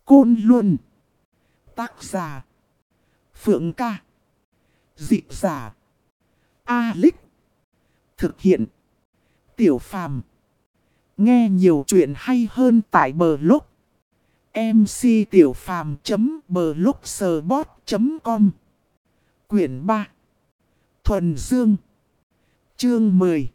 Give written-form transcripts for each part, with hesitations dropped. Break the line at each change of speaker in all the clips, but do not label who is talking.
Côn Luân. Tác giả Phượng Ca. Dịch giả A-Lích. Thực hiện Tiểu Phàm. Nghe nhiều chuyện hay hơn tại Blog mctiểupham.blogspot.com. Quyển 3 Thuần Dương. Chương 10.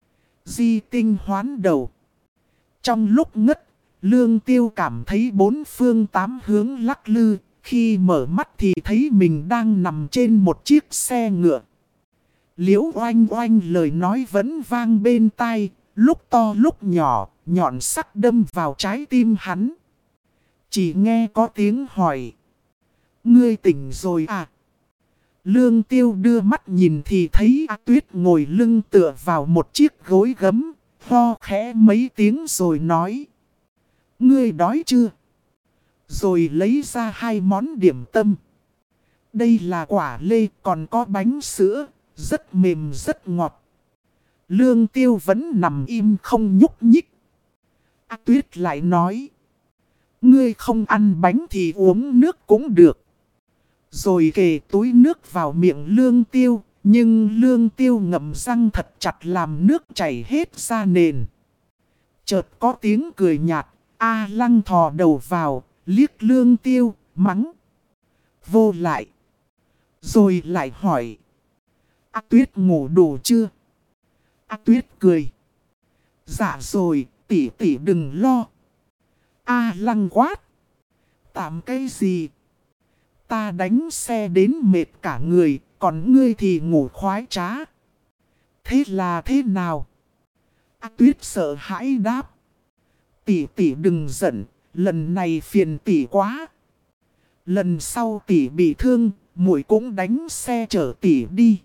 Di tinh hoán đầu. Trong lúc ngất, Lương Tiêu cảm thấy bốn phương tám hướng lắc lư. Khi mở mắt thì thấy mình đang nằm trên một chiếc xe ngựa. Liễu oanh oanh lời nói vẫn vang bên tai, lúc to lúc nhỏ, nhọn sắc đâm vào trái tim hắn. Chỉ nghe có tiếng hỏi: "Ngươi tỉnh rồi à?" Lương Tiêu đưa mắt nhìn thì thấy A Tuyết ngồi lưng tựa vào một chiếc gối gấm, ho khẽ mấy tiếng rồi nói: "Ngươi đói chưa?" Rồi lấy ra hai món điểm tâm. Đây là quả lê, còn có bánh sữa, rất mềm rất ngọt. Lương Tiêu vẫn nằm im không nhúc nhích. A Tuyết lại nói: "Ngươi không ăn bánh thì uống nước cũng được." Rồi kề túi nước vào miệng Lương Tiêu, nhưng Lương Tiêu ngậm răng thật chặt làm nước chảy hết ra nền. Chợt có tiếng cười nhạt, A Lăng thò đầu vào, liếc Lương Tiêu, mắng: "Vô lại." Rồi lại hỏi: "A Tuyết ngủ đủ chưa?" A Tuyết cười: "Dạ rồi, tỷ tỷ đừng lo." A Lăng quát: "Tạm cái gì? Ta đánh xe đến mệt cả người, còn ngươi thì ngủ khoái trá. Thế là thế nào?" A Tuyết sợ hãi đáp: "Tỷ tỷ đừng giận, lần này phiền tỷ quá. Lần sau tỷ bị thương, muội cũng đánh xe chở tỷ đi."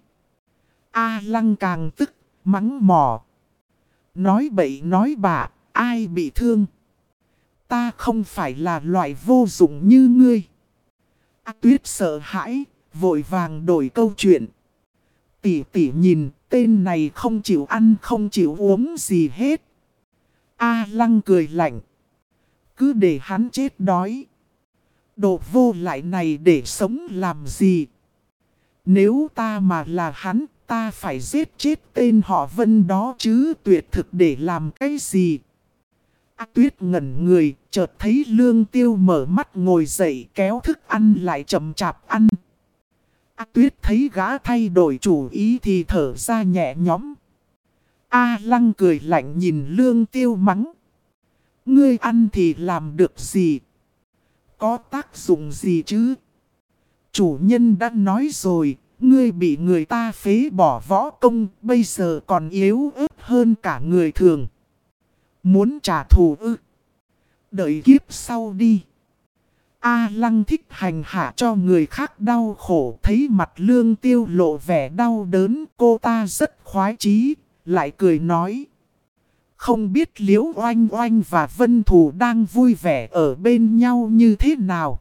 A Lăng càng tức, mắng mỏ: "Nói bậy nói bạ, ai bị thương? Ta không phải là loại vô dụng như ngươi." A Tuyết sợ hãi, vội vàng đổi câu chuyện: "Tỷ tỷ nhìn, tên này không chịu ăn không chịu uống gì hết." A Lăng cười lạnh: "Cứ để hắn chết đói. Đồ vô lại này để sống làm gì? Nếu ta mà là hắn, ta phải giết chết tên họ Vân đó chứ tuyệt thực để làm cái gì?" A Tuyết ngẩn người, chợt thấy Lương Tiêu mở mắt ngồi dậy kéo thức ăn lại chậm chạp ăn. A Tuyết thấy gã thay đổi chủ ý thì thở ra nhẹ nhõm. A Lăng cười lạnh nhìn Lương Tiêu mắng: "Ngươi ăn thì làm được gì? Có tác dụng gì chứ? Chủ nhân đã nói rồi, ngươi bị người ta phế bỏ võ công, bây giờ còn yếu ớt hơn cả người thường. Muốn trả thù ư? Đợi kiếp sau đi." A Lăng thích hành hạ cho người khác đau khổ, thấy mặt Lương Tiêu lộ vẻ đau đớn, cô ta rất khoái chí, lại cười nói: "Không biết Liễu Oanh Oanh và Vân Thù đang vui vẻ ở bên nhau như thế nào?"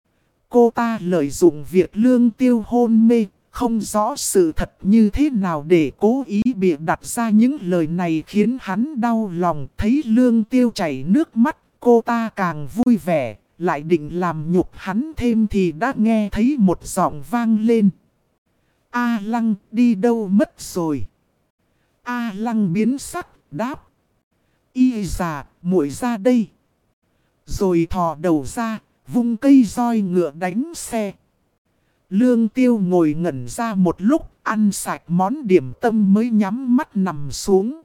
Cô ta lợi dụng việc Lương Tiêu hôn mê, không rõ sự thật như thế nào để cố ý bịa đặt ra những lời này khiến hắn đau lòng. Thấy Lương Tiêu chảy nước mắt, cô ta càng vui vẻ, lại định làm nhục hắn thêm thì đã nghe thấy một giọng vang lên: "A Lăng đi đâu mất rồi?" A Lăng biến sắc, đáp: "Y già, muội ra đây." Rồi thò đầu ra, vung cây roi ngựa đánh xe. Lương Tiêu ngồi ngẩn ra một lúc, ăn sạch món điểm tâm mới nhắm mắt nằm xuống.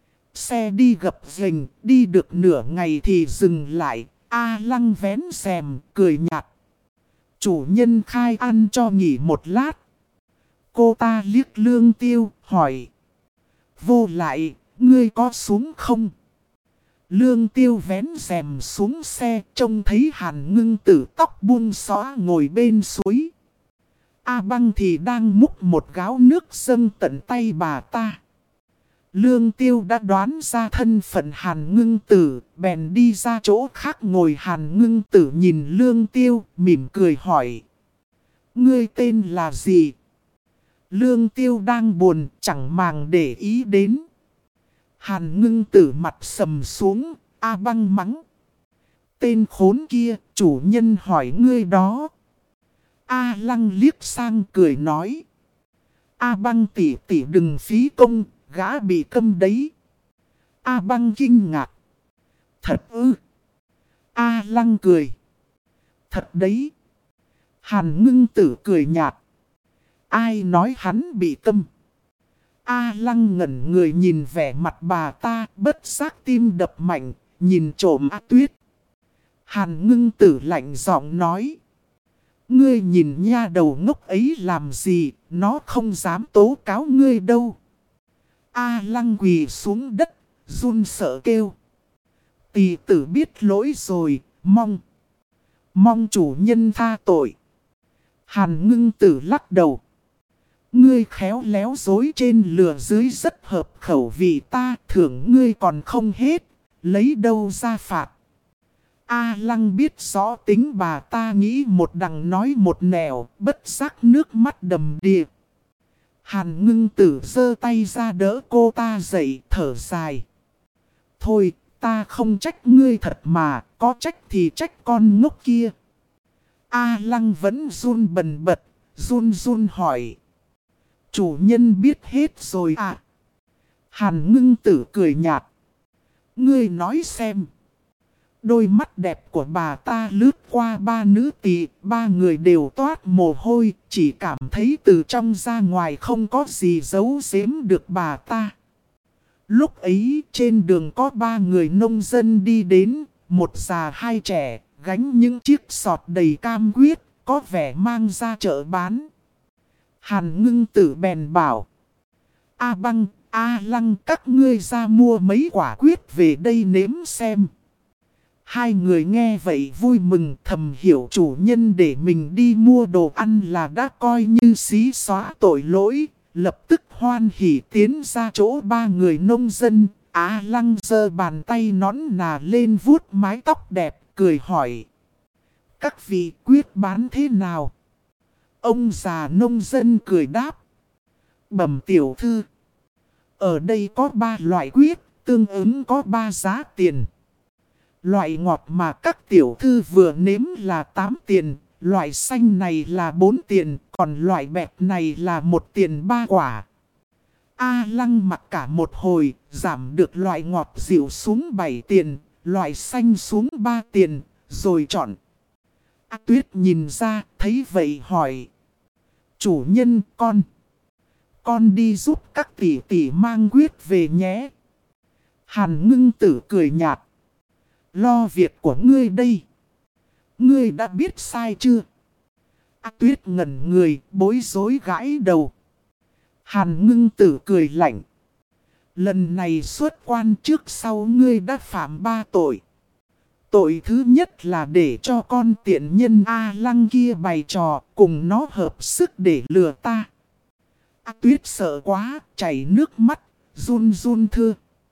Xe đi gập ghềnh, đi được nửa ngày thì dừng lại. A Lăng vén rèm, cười nhạt: "Chủ nhân khai ăn cho nghỉ một lát." Cô ta liếc Lương Tiêu, hỏi: "Vô lại, ngươi có xuống không?" Lương Tiêu vén rèm xuống xe, trông thấy Hàn Ngưng Tử tóc buông xõa ngồi bên suối. A Băng thì đang múc một gáo nước dâng tận tay bà ta. Lương Tiêu đã đoán ra thân phận Hàn Ngưng Tử, bèn đi ra chỗ khác ngồi. Hàn Ngưng Tử nhìn Lương Tiêu, mỉm cười hỏi: "Ngươi tên là gì?" Lương Tiêu đang buồn, chẳng màng để ý đến. Hàn Ngưng Tử mặt sầm xuống: "A Băng mắng." Tên khốn kia, chủ nhân hỏi ngươi đó. A Lăng liếc sang cười nói. A Băng tỷ tỷ đừng phí công, gã bị câm đấy. A Băng kinh ngạc. Thật ư? A Lăng cười. Thật đấy. Hàn Ngưng Tử cười nhạt. Ai nói hắn bị câm? A Lăng ngẩn người nhìn vẻ mặt bà ta, bất giác tim đập mạnh, nhìn trộm A Tuyết. Hàn Ngưng Tử lạnh giọng nói. Ngươi nhìn nha đầu ngốc ấy làm gì, nó không dám tố cáo ngươi đâu. A Lăng quỳ xuống đất, run sợ kêu. Tỳ tử biết lỗi rồi, mong chủ nhân tha tội. Hàn Ngưng Tử lắc đầu. Ngươi khéo léo dối trên lừa dưới rất hợp khẩu vị ta, thưởng ngươi còn không hết, lấy đâu ra phạt. A Lăng biết rõ tính bà ta nghĩ một đằng nói một nẻo, bất giác nước mắt đầm đìa. Hàn Ngưng Tử giơ tay ra đỡ cô ta dậy, thở dài. Thôi, ta không trách ngươi thật mà, có trách thì trách con ngốc kia. A Lăng vẫn run bần bật, run run hỏi. Chủ nhân biết hết rồi à? Hàn Ngưng Tử cười nhạt. Ngươi nói xem. Đôi mắt đẹp của bà ta lướt qua ba nữ tỳ, ba người đều toát mồ hôi, chỉ cảm thấy từ trong ra ngoài không có gì giấu giếm được bà ta. Lúc ấy trên đường có ba người nông dân đi đến, một già hai trẻ, gánh những chiếc sọt đầy cam quýt, có vẻ mang ra chợ bán. Hàn Ngưng Tử bèn bảo. A Băng, A Lăng các ngươi ra mua mấy quả quýt về đây nếm xem. Hai người nghe vậy vui mừng thầm hiểu chủ nhân để mình đi mua đồ ăn là đã coi như xí xóa tội lỗi. Lập tức hoan hỉ tiến ra chỗ ba người nông dân. A Lăng giơ bàn tay nón nà lên vuốt mái tóc đẹp cười hỏi. Các vị quyết bán thế nào? Ông già nông dân cười đáp. Bẩm tiểu thư. Ở đây có 3 loại quýt, tương ứng có 3 giá tiền. Loại ngọt mà các tiểu thư vừa nếm là 8 tiền, loại xanh này là 4 tiền, còn loại bẹp này là 1 tiền 3 quả. A Lăng mặc cả một hồi, giảm được loại ngọt dịu xuống 7 tiền, loại xanh xuống 3 tiền, rồi chọn. A Tuyết nhìn ra, thấy vậy hỏi. Chủ nhân con đi giúp các tỷ tỷ mang quýt về nhé. Hàn Ngưng Tử cười nhạt. Lo việc của ngươi đây. Ngươi đã biết sai chưa? A Tuyết ngẩn người, bối rối gãi đầu. Hàn Ngưng Tử cười lạnh. Lần này xuất quan trước sau ngươi đã phạm 3 tội. Tội thứ nhất là để cho con tiện nhân A Lăng kia bày trò, cùng nó hợp sức để lừa ta. A Tuyết sợ quá, chảy nước mắt, run run thưa.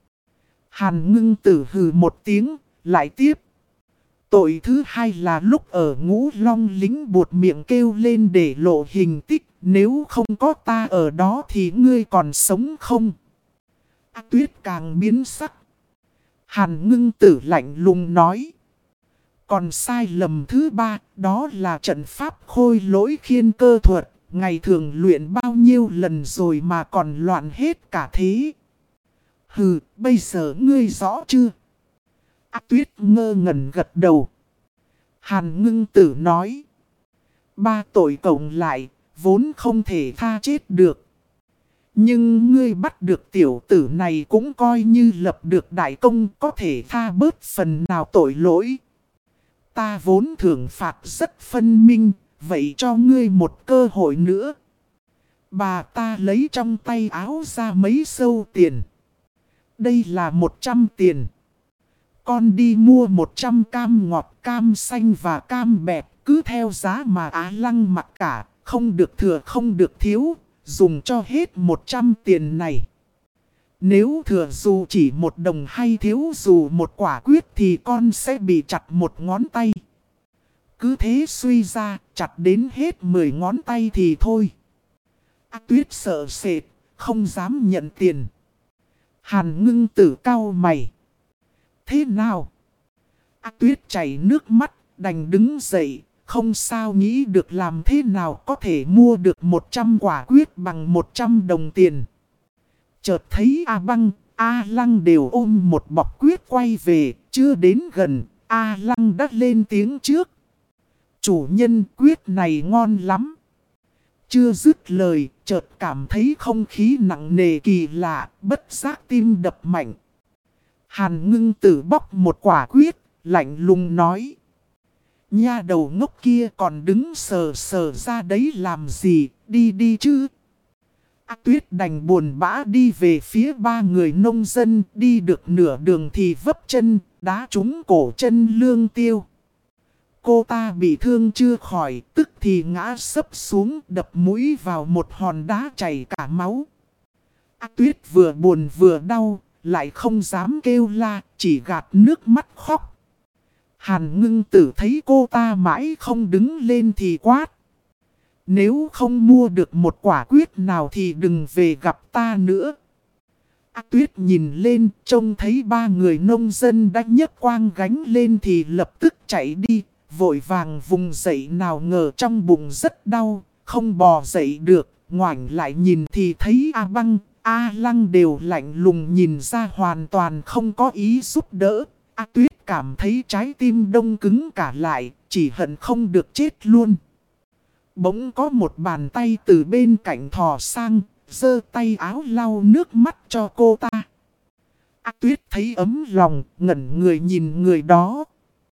Hàn Ngưng Tử hừ một tiếng, lại tiếp. Tội thứ hai là lúc ở Ngũ Long lính buột miệng kêu lên để lộ hình tích. Nếu không có ta ở đó thì ngươi còn sống không? A Tuyết càng biến sắc. Hàn Ngưng Tử lạnh lùng nói. Còn sai lầm thứ ba, đó là trận pháp khôi lỗi khiên cơ thuật. Ngày thường luyện bao nhiêu lần rồi mà còn loạn hết cả thế. Hừ, bây giờ ngươi rõ chưa? A Tuyết ngơ ngẩn gật đầu. Hàn Ngưng Tử nói. 3 tội cộng lại, vốn không thể tha chết được. Nhưng ngươi bắt được tiểu tử này cũng coi như lập được đại công, có thể tha bớt phần nào tội lỗi. Ta vốn thưởng phạt rất phân minh, vậy cho ngươi một cơ hội nữa. Bà ta lấy trong tay áo ra mấy xâu tiền. Đây là 100 tiền. Con đi mua 100 cam ngọt, cam xanh và cam bẹp, cứ theo giá mà Á Lăng mặc cả, không được thừa không được thiếu, dùng cho hết 100 tiền này. Nếu thừa dù chỉ 1 đồng hay thiếu dù 1 quả quýt thì con sẽ bị chặt 1 ngón tay. Cứ thế suy ra, chặt đến hết 10 ngón tay thì thôi. A Tuyết sợ sệt, không dám nhận tiền. Hàn Ngưng Tử cau mày. Thế nào? Tuyết chảy nước mắt, đành đứng dậy, không sao nghĩ được làm thế nào có thể mua được 100 quả quyết bằng 100 đồng tiền. Chợt thấy A Băng, A Lăng đều ôm một bọc quyết quay về, chưa đến gần, A Lăng đã lên tiếng trước. Chủ nhân, quyết này ngon lắm. Chưa dứt lời, chợt cảm thấy không khí nặng nề kỳ lạ, bất giác tim đập mạnh. Hàn Ngưng Tử bóc một quả quyết, lạnh lùng nói. Nha đầu ngốc kia còn đứng sờ sờ ra đấy làm gì, đi đi chứ. Tuyết đành buồn bã đi về phía ba người nông dân, đi được nửa đường thì vấp chân, đá trúng cổ chân Lương Tiêu. Cô ta bị thương chưa khỏi, tức thì ngã sấp xuống đập mũi vào một hòn đá chảy cả máu. Tuyết vừa buồn vừa đau, lại không dám kêu la, chỉ gạt nước mắt khóc. Hàn Ngưng Tử thấy cô ta mãi không đứng lên thì quát. Nếu không mua được một quả quyết nào thì đừng về gặp ta nữa. Tuyết nhìn lên, trông thấy ba người nông dân đã nhấc quang gánh lên thì lập tức chạy đi, vội vàng vùng dậy nào ngờ trong bụng rất đau, không bò dậy được, ngoảnh lại nhìn thì thấy A Băng, A Lăng đều lạnh lùng nhìn ra hoàn toàn không có ý giúp đỡ. Tuyết cảm thấy trái tim đông cứng cả lại, chỉ hận không được chết luôn. Bỗng có một bàn tay từ bên cạnh thò sang, giơ tay áo lau nước mắt cho cô ta. Tuyết thấy ấm lòng, ngẩn người nhìn người đó.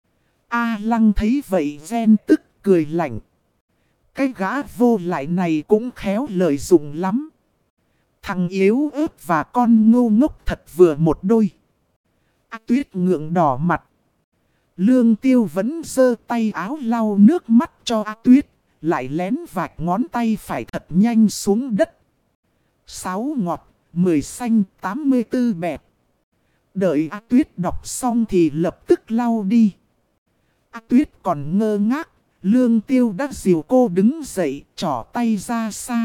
A Lăng thấy vậy ghen tức cười lạnh. Cái gã vô lại này cũng khéo lợi dụng lắm. Thằng yếu ớt và con ngu ngốc thật vừa một đôi. Tuyết ngượng đỏ mặt. Lương Tiêu vẫn giơ tay áo lau nước mắt cho Tuyết, lại lén vạch ngón tay phải thật nhanh xuống đất. 6 ngọt, 10 xanh, 84 bẹt. Đợi Tuyết đọc xong thì lập tức lau đi. Tuyết còn ngơ ngác, Lương Tiêu đã dìu cô đứng dậy, trỏ tay ra xa.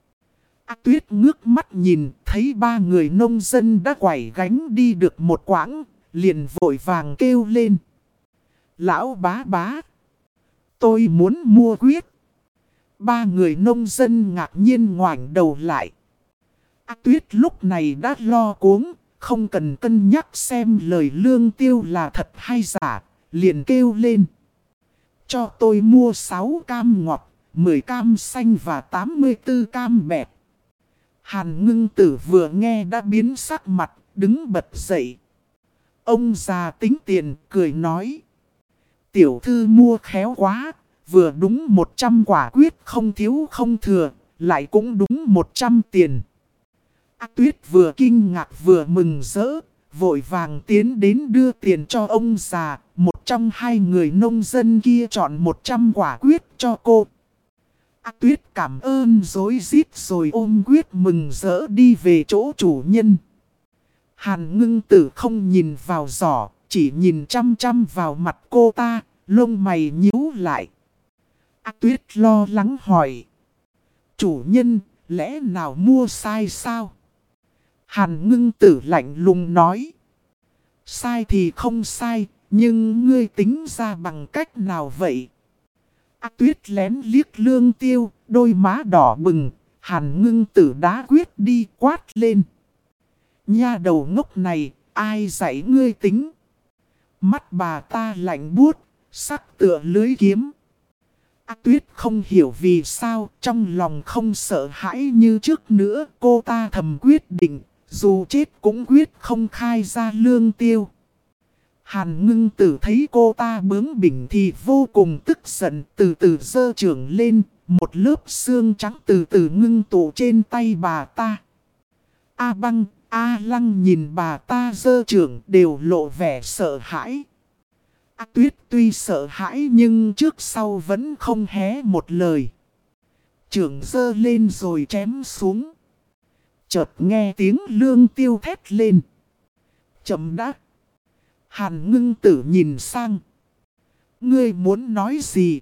Tuyết ngước mắt nhìn, thấy ba người nông dân đã quẩy gánh đi được một quãng, liền vội vàng kêu lên. Lão bá bá, tôi muốn mua quyết. Ba người nông dân ngạc nhiên ngoảnh đầu lại. Tuyết lúc này đã lo cuống, không cần cân nhắc xem lời Lương Tiêu là thật hay giả, liền kêu lên. Cho tôi mua 6 cam ngọt, 10 cam xanh và 84 cam bẹt. Hàn Ngưng Tử vừa nghe đã biến sắc mặt, đứng bật dậy. Ông già tính tiền, cười nói. Tiểu thư mua khéo quá, vừa đúng 100 quả quyết không thiếu không thừa, lại cũng đúng 100 tiền. Tuyết vừa kinh ngạc vừa mừng rỡ, vội vàng tiến đến đưa tiền cho ông già. Một trong hai người nông dân kia chọn 100 quả quyết cho cô. Tuyết cảm ơn rối rít rồi ôm quyết mừng rỡ đi về chỗ chủ nhân. Hàn Ngưng Tử không nhìn vào giỏ, chỉ nhìn chăm chăm vào mặt cô ta, lông mày nhíu lại. Tuyết lo lắng hỏi. Chủ nhân, lẽ nào mua sai sao? Hàn Ngưng Tử lạnh lùng nói. Sai thì không sai, nhưng ngươi tính ra bằng cách nào vậy? Tuyết lén liếc Lương Tiêu, đôi má đỏ bừng, Hàn Ngưng Tử đá quyết đi quát lên. Nha đầu ngốc này, ai dạy ngươi tính? Mắt bà ta lạnh buốt, sắc tựa lưới kiếm. Tuyết không hiểu vì sao, trong lòng không sợ hãi như trước nữa, cô ta thầm quyết định, dù chết cũng quyết không khai ra Lương Tiêu. Hàn Ngưng Tử thấy cô ta bướng bỉnh thì vô cùng tức giận, từ từ giơ chưởng lên, một lớp xương trắng từ từ ngưng tụ trên tay bà ta. A Băng, A Lăng nhìn bà ta giơ chưởng đều lộ vẻ sợ hãi. Tuyết tuy sợ hãi nhưng trước sau vẫn không hé một lời. Chưởng giơ lên rồi chém xuống. Chợt nghe tiếng Lương Tiêu thét lên. Chậm đã. Hàn Ngưng Tử nhìn sang. Ngươi muốn nói gì?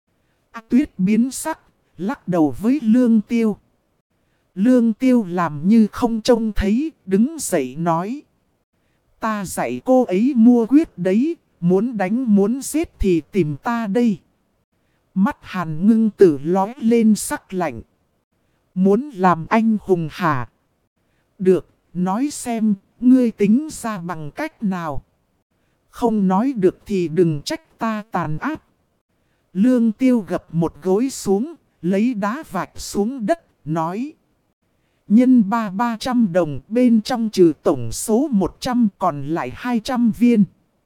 Tuyết biến sắc, lắc đầu với Lương Tiêu. Lương Tiêu làm như không trông thấy, đứng dậy nói. Ta dạy cô ấy mua quyết đấy, muốn đánh muốn giết thì tìm ta đây. Mắt Hàn Ngưng Tử lóe lên sắc lạnh. Muốn làm anh hùng hả? Được, nói xem, ngươi tính ra bằng cách nào? Không nói được thì đừng trách ta tàn ác. Lương Tiêu gập một gối xuống, lấy đá vạch xuống đất, nói. Nhân 300 đồng, bên trong trừ tổng số 100 còn lại 200 viên.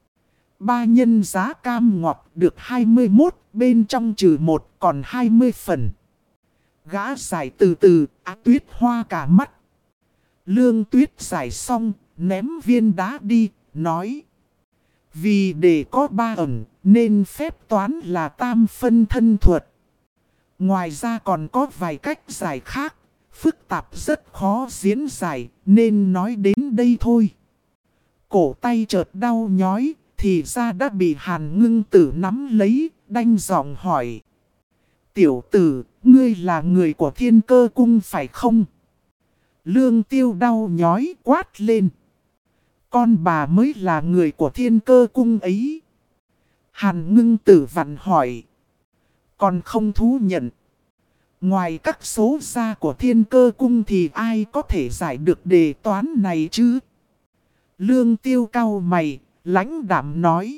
3 nhân giá cam ngọt được 21, bên trong trừ 1 còn 20 phần. Gã giải từ từ, Tuyết hoa cả mắt. Lương Tuyết giải xong, ném viên đá đi, nói. Vì để có 3 ẩn, nên phép toán là tam phân thân thuật. Ngoài ra còn có vài cách giải khác, phức tạp rất khó diễn giải, nên nói đến đây thôi. Cổ tay chợt đau nhói, thì ra đã bị Hàn Ngưng Tử nắm lấy, đanh giọng hỏi. Tiểu tử, ngươi là người của Thiên Cơ Cung phải không? Lương Tiêu đau nhói quát lên. Con bà mới là người của Thiên Cơ Cung ấy. Hàn Ngưng Tử vặn hỏi. Còn không thú nhận. Ngoài các số gia của Thiên Cơ Cung thì ai có thể giải được đề toán này chứ? Lương Tiêu cau mày, lãnh đạm nói.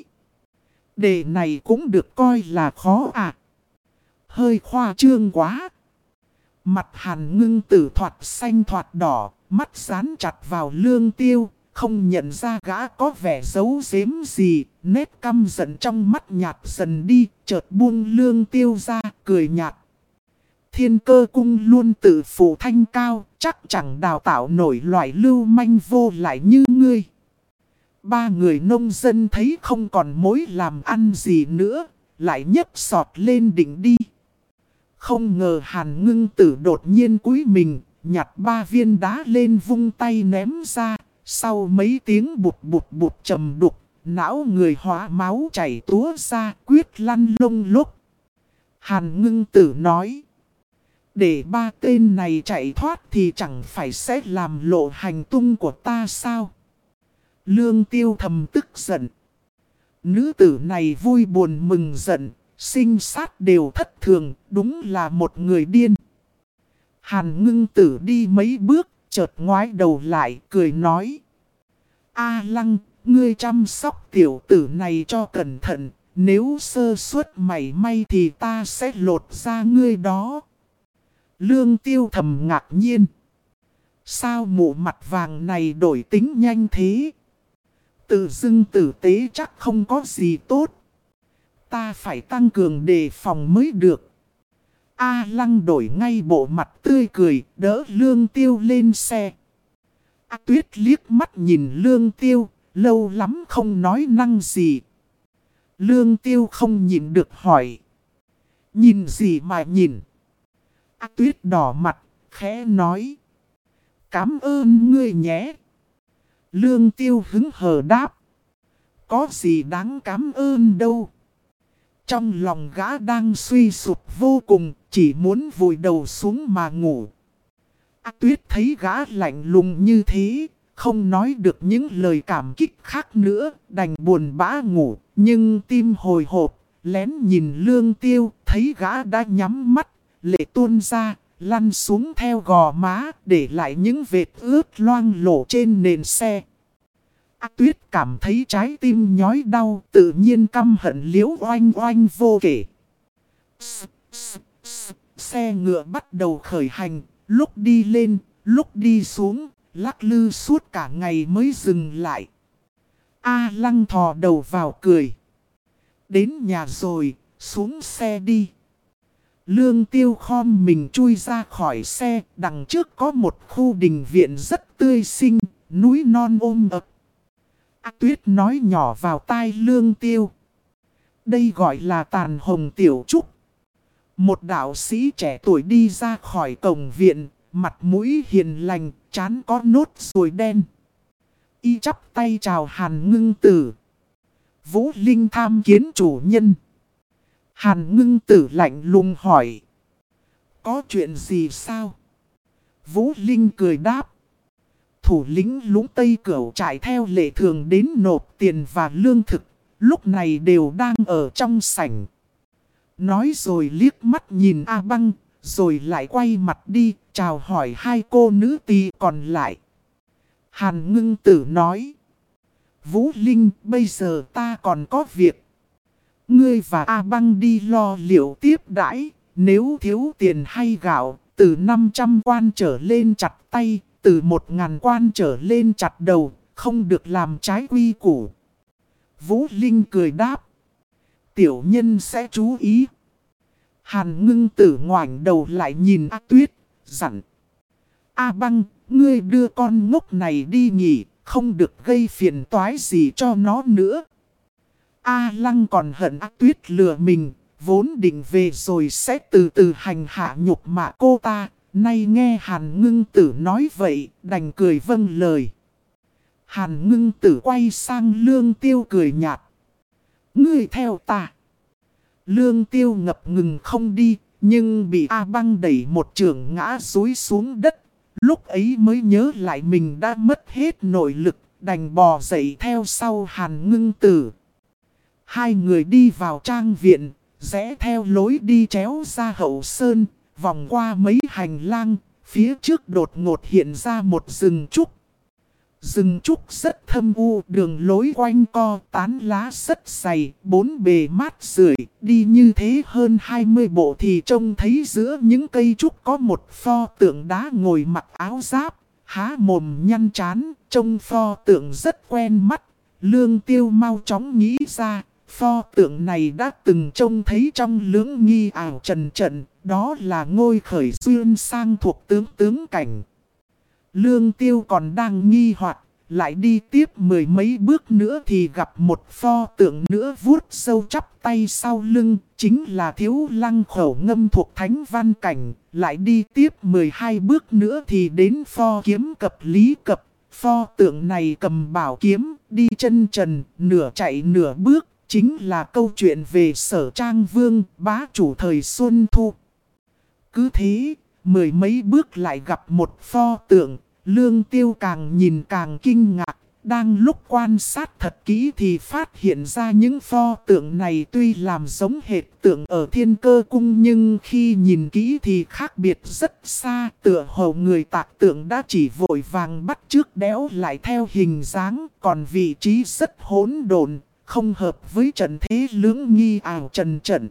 Đề này cũng được coi là khó à? Hơi khoa trương quá. Mặt Hàn Ngưng Tử thoạt xanh thoạt đỏ, mắt dán chặt vào Lương Tiêu, không nhận ra gã có vẻ giấu giếm gì, nét căm giận trong mắt nhạt dần đi, chợt buông Lương Tiêu ra, cười nhạt. Thiên Cơ Cung luôn tự phụ thanh cao, chắc chẳng đào tạo nổi loại lưu manh vô lại như ngươi. 3 người nông dân thấy không còn mối làm ăn gì nữa, lại nhấc sọt lên định đi. Không ngờ Hàn Ngưng Tử đột nhiên cúi mình, nhặt 3 viên đá lên vung tay ném ra. Sau mấy tiếng bụt bụt bụt trầm đục, não người hóa máu chảy túa ra, quyết lăn lông lốc. Hàn Ngưng Tử nói. Để 3 tên này chạy thoát thì chẳng phải sẽ làm lộ hành tung của ta sao? Lương Tiêu thầm tức giận. Nữ tử này vui buồn mừng giận, sinh sát đều thất thường, đúng là một người điên. Hàn Ngưng Tử đi mấy bước, chợt ngoái đầu lại, cười nói. A Lăng, ngươi chăm sóc tiểu tử này cho cẩn thận, nếu sơ suất mảy may thì ta sẽ lột ra ngươi đó. Lương Tiêu thầm ngạc nhiên. Sao mụ mặt vàng này đổi tính nhanh thế? Tự dưng tử tế chắc không có gì tốt. Ta phải tăng cường đề phòng mới được. A Lăng đổi ngay bộ mặt tươi cười, đỡ Lương Tiêu lên xe. Tuyết liếc mắt nhìn Lương Tiêu, lâu lắm không nói năng gì. Lương Tiêu không nhìn được hỏi. Nhìn gì mà nhìn? Tuyết đỏ mặt, khẽ nói. Cảm ơn ngươi nhé. Lương Tiêu hứng hờ đáp. Có gì đáng cảm ơn đâu. Trong lòng gã đang suy sụp vô cùng, chỉ muốn vùi đầu xuống mà ngủ. Tuyết thấy gã lạnh lùng như thế, không nói được những lời cảm kích khác nữa, đành buồn bã ngủ. Nhưng tim hồi hộp, lén nhìn Lương Tiêu, thấy gã đã nhắm mắt, lệ tuôn ra, lăn xuống theo gò má, để lại những vệt ướt loang lổ trên nền xe. Tuyết cảm thấy trái tim nhói đau, tự nhiên căm hận liễu oanh oanh vô kể. Xe ngựa bắt đầu khởi hành, lúc đi lên, lúc đi xuống, lắc lư suốt cả ngày mới dừng lại. A Lăng thò đầu vào cười. Đến nhà rồi, xuống xe đi. Lương Tiêu khom mình chui ra khỏi xe, đằng trước có một khu đình viện rất tươi xinh, núi non ôm ập. Tuyết nói nhỏ vào tai Lương Tiêu. Đây gọi là Tàn Hồng Tiểu Trúc. Một đạo sĩ trẻ tuổi đi ra khỏi cổng viện, mặt mũi hiền lành, trán có nốt ruồi đen. Y chắp tay chào Hàn Ngưng Tử. Vũ Linh tham kiến chủ nhân. Hàn Ngưng Tử lạnh lùng hỏi. Có chuyện gì sao? Vũ Linh cười đáp. Thủ lĩnh Lũng Tây Cửu trại theo lệ thường đến nộp tiền và lương thực. lúc này đều đang ở trong sảnh. Nói rồi liếc mắt nhìn A Băng, rồi lại quay mặt đi, chào hỏi hai cô nữ tỳ còn lại. Hàn Ngưng Tử nói. Vũ Linh, bây giờ ta còn có việc. Ngươi và A Băng đi lo liệu tiếp đãi, nếu thiếu tiền hay gạo, từ 500 quan trở lên chặt tay, từ 1000 quan trở lên chặt đầu, không được làm trái quy củ. Vũ Linh cười đáp. Tiểu nhân sẽ chú ý. Hàn Ngưng Tử ngoảnh đầu lại nhìn A Tuyết, dặn. A Băng, ngươi đưa con ngốc này đi nghỉ, không được gây phiền toái gì cho nó nữa. A Lăng còn hận A Tuyết lừa mình, vốn định về rồi sẽ từ từ hành hạ nhục mạ cô ta. Nay nghe Hàn Ngưng Tử nói vậy, đành cười vâng lời. Hàn Ngưng Tử quay sang Lương Tiêu cười nhạt. Ngươi theo ta. Lương Tiêu ngập ngừng không đi, nhưng bị A Băng đẩy một chưởng ngã rúi xuống đất. Lúc ấy mới nhớ lại mình đã mất hết nội lực, đành bò dậy theo sau Hàn Ngưng Tử. Hai người đi vào trang viện, rẽ theo lối đi chéo ra hậu sơn, vòng qua mấy hành lang, phía trước đột ngột hiện ra một rừng trúc. Rừng trúc rất thâm u, đường lối quanh co, tán lá rất dày, bốn bề mát rượi, đi như thế hơn 20 bộ thì trông thấy giữa những cây trúc có một pho tượng đá ngồi mặc áo giáp, há mồm nhăn trán, trông pho tượng rất quen mắt. Lương Tiêu mau chóng nghĩ ra, pho tượng này đã từng trông thấy trong lưỡng nghi ảo trần trận, đó là Ngôi Khởi Xuyên Sang thuộc tướng cảnh. Lương Tiêu còn đang nghi hoặc, lại đi tiếp mười mấy bước nữa thì gặp một pho tượng nữa vuốt râu chắp tay sau lưng, chính là Thiếu Lăng Khẩu Ngâm thuộc Thánh Văn Cảnh. Lại đi tiếp 12 bước nữa thì đến pho kiếm cập Lý Cập, pho tượng này cầm bảo kiếm, đi chân trần, nửa chạy nửa bước, chính là câu chuyện về Sở Trang Vương, bá chủ thời Xuân Thu. Cứ thế, mười mấy bước lại gặp một pho tượng. Lương Tiêu càng nhìn càng kinh ngạc, đang lúc quan sát thật kỹ thì phát hiện ra những pho tượng này tuy làm giống hệt tượng ở Thiên Cơ Cung, nhưng khi nhìn kỹ thì khác biệt rất xa. Tựa hồ người tạc tượng đã chỉ vội vàng bắt chước đẽo lại theo hình dáng, còn vị trí rất hỗn độn, không hợp với trận thế lưỡng nghi ảo trần trận.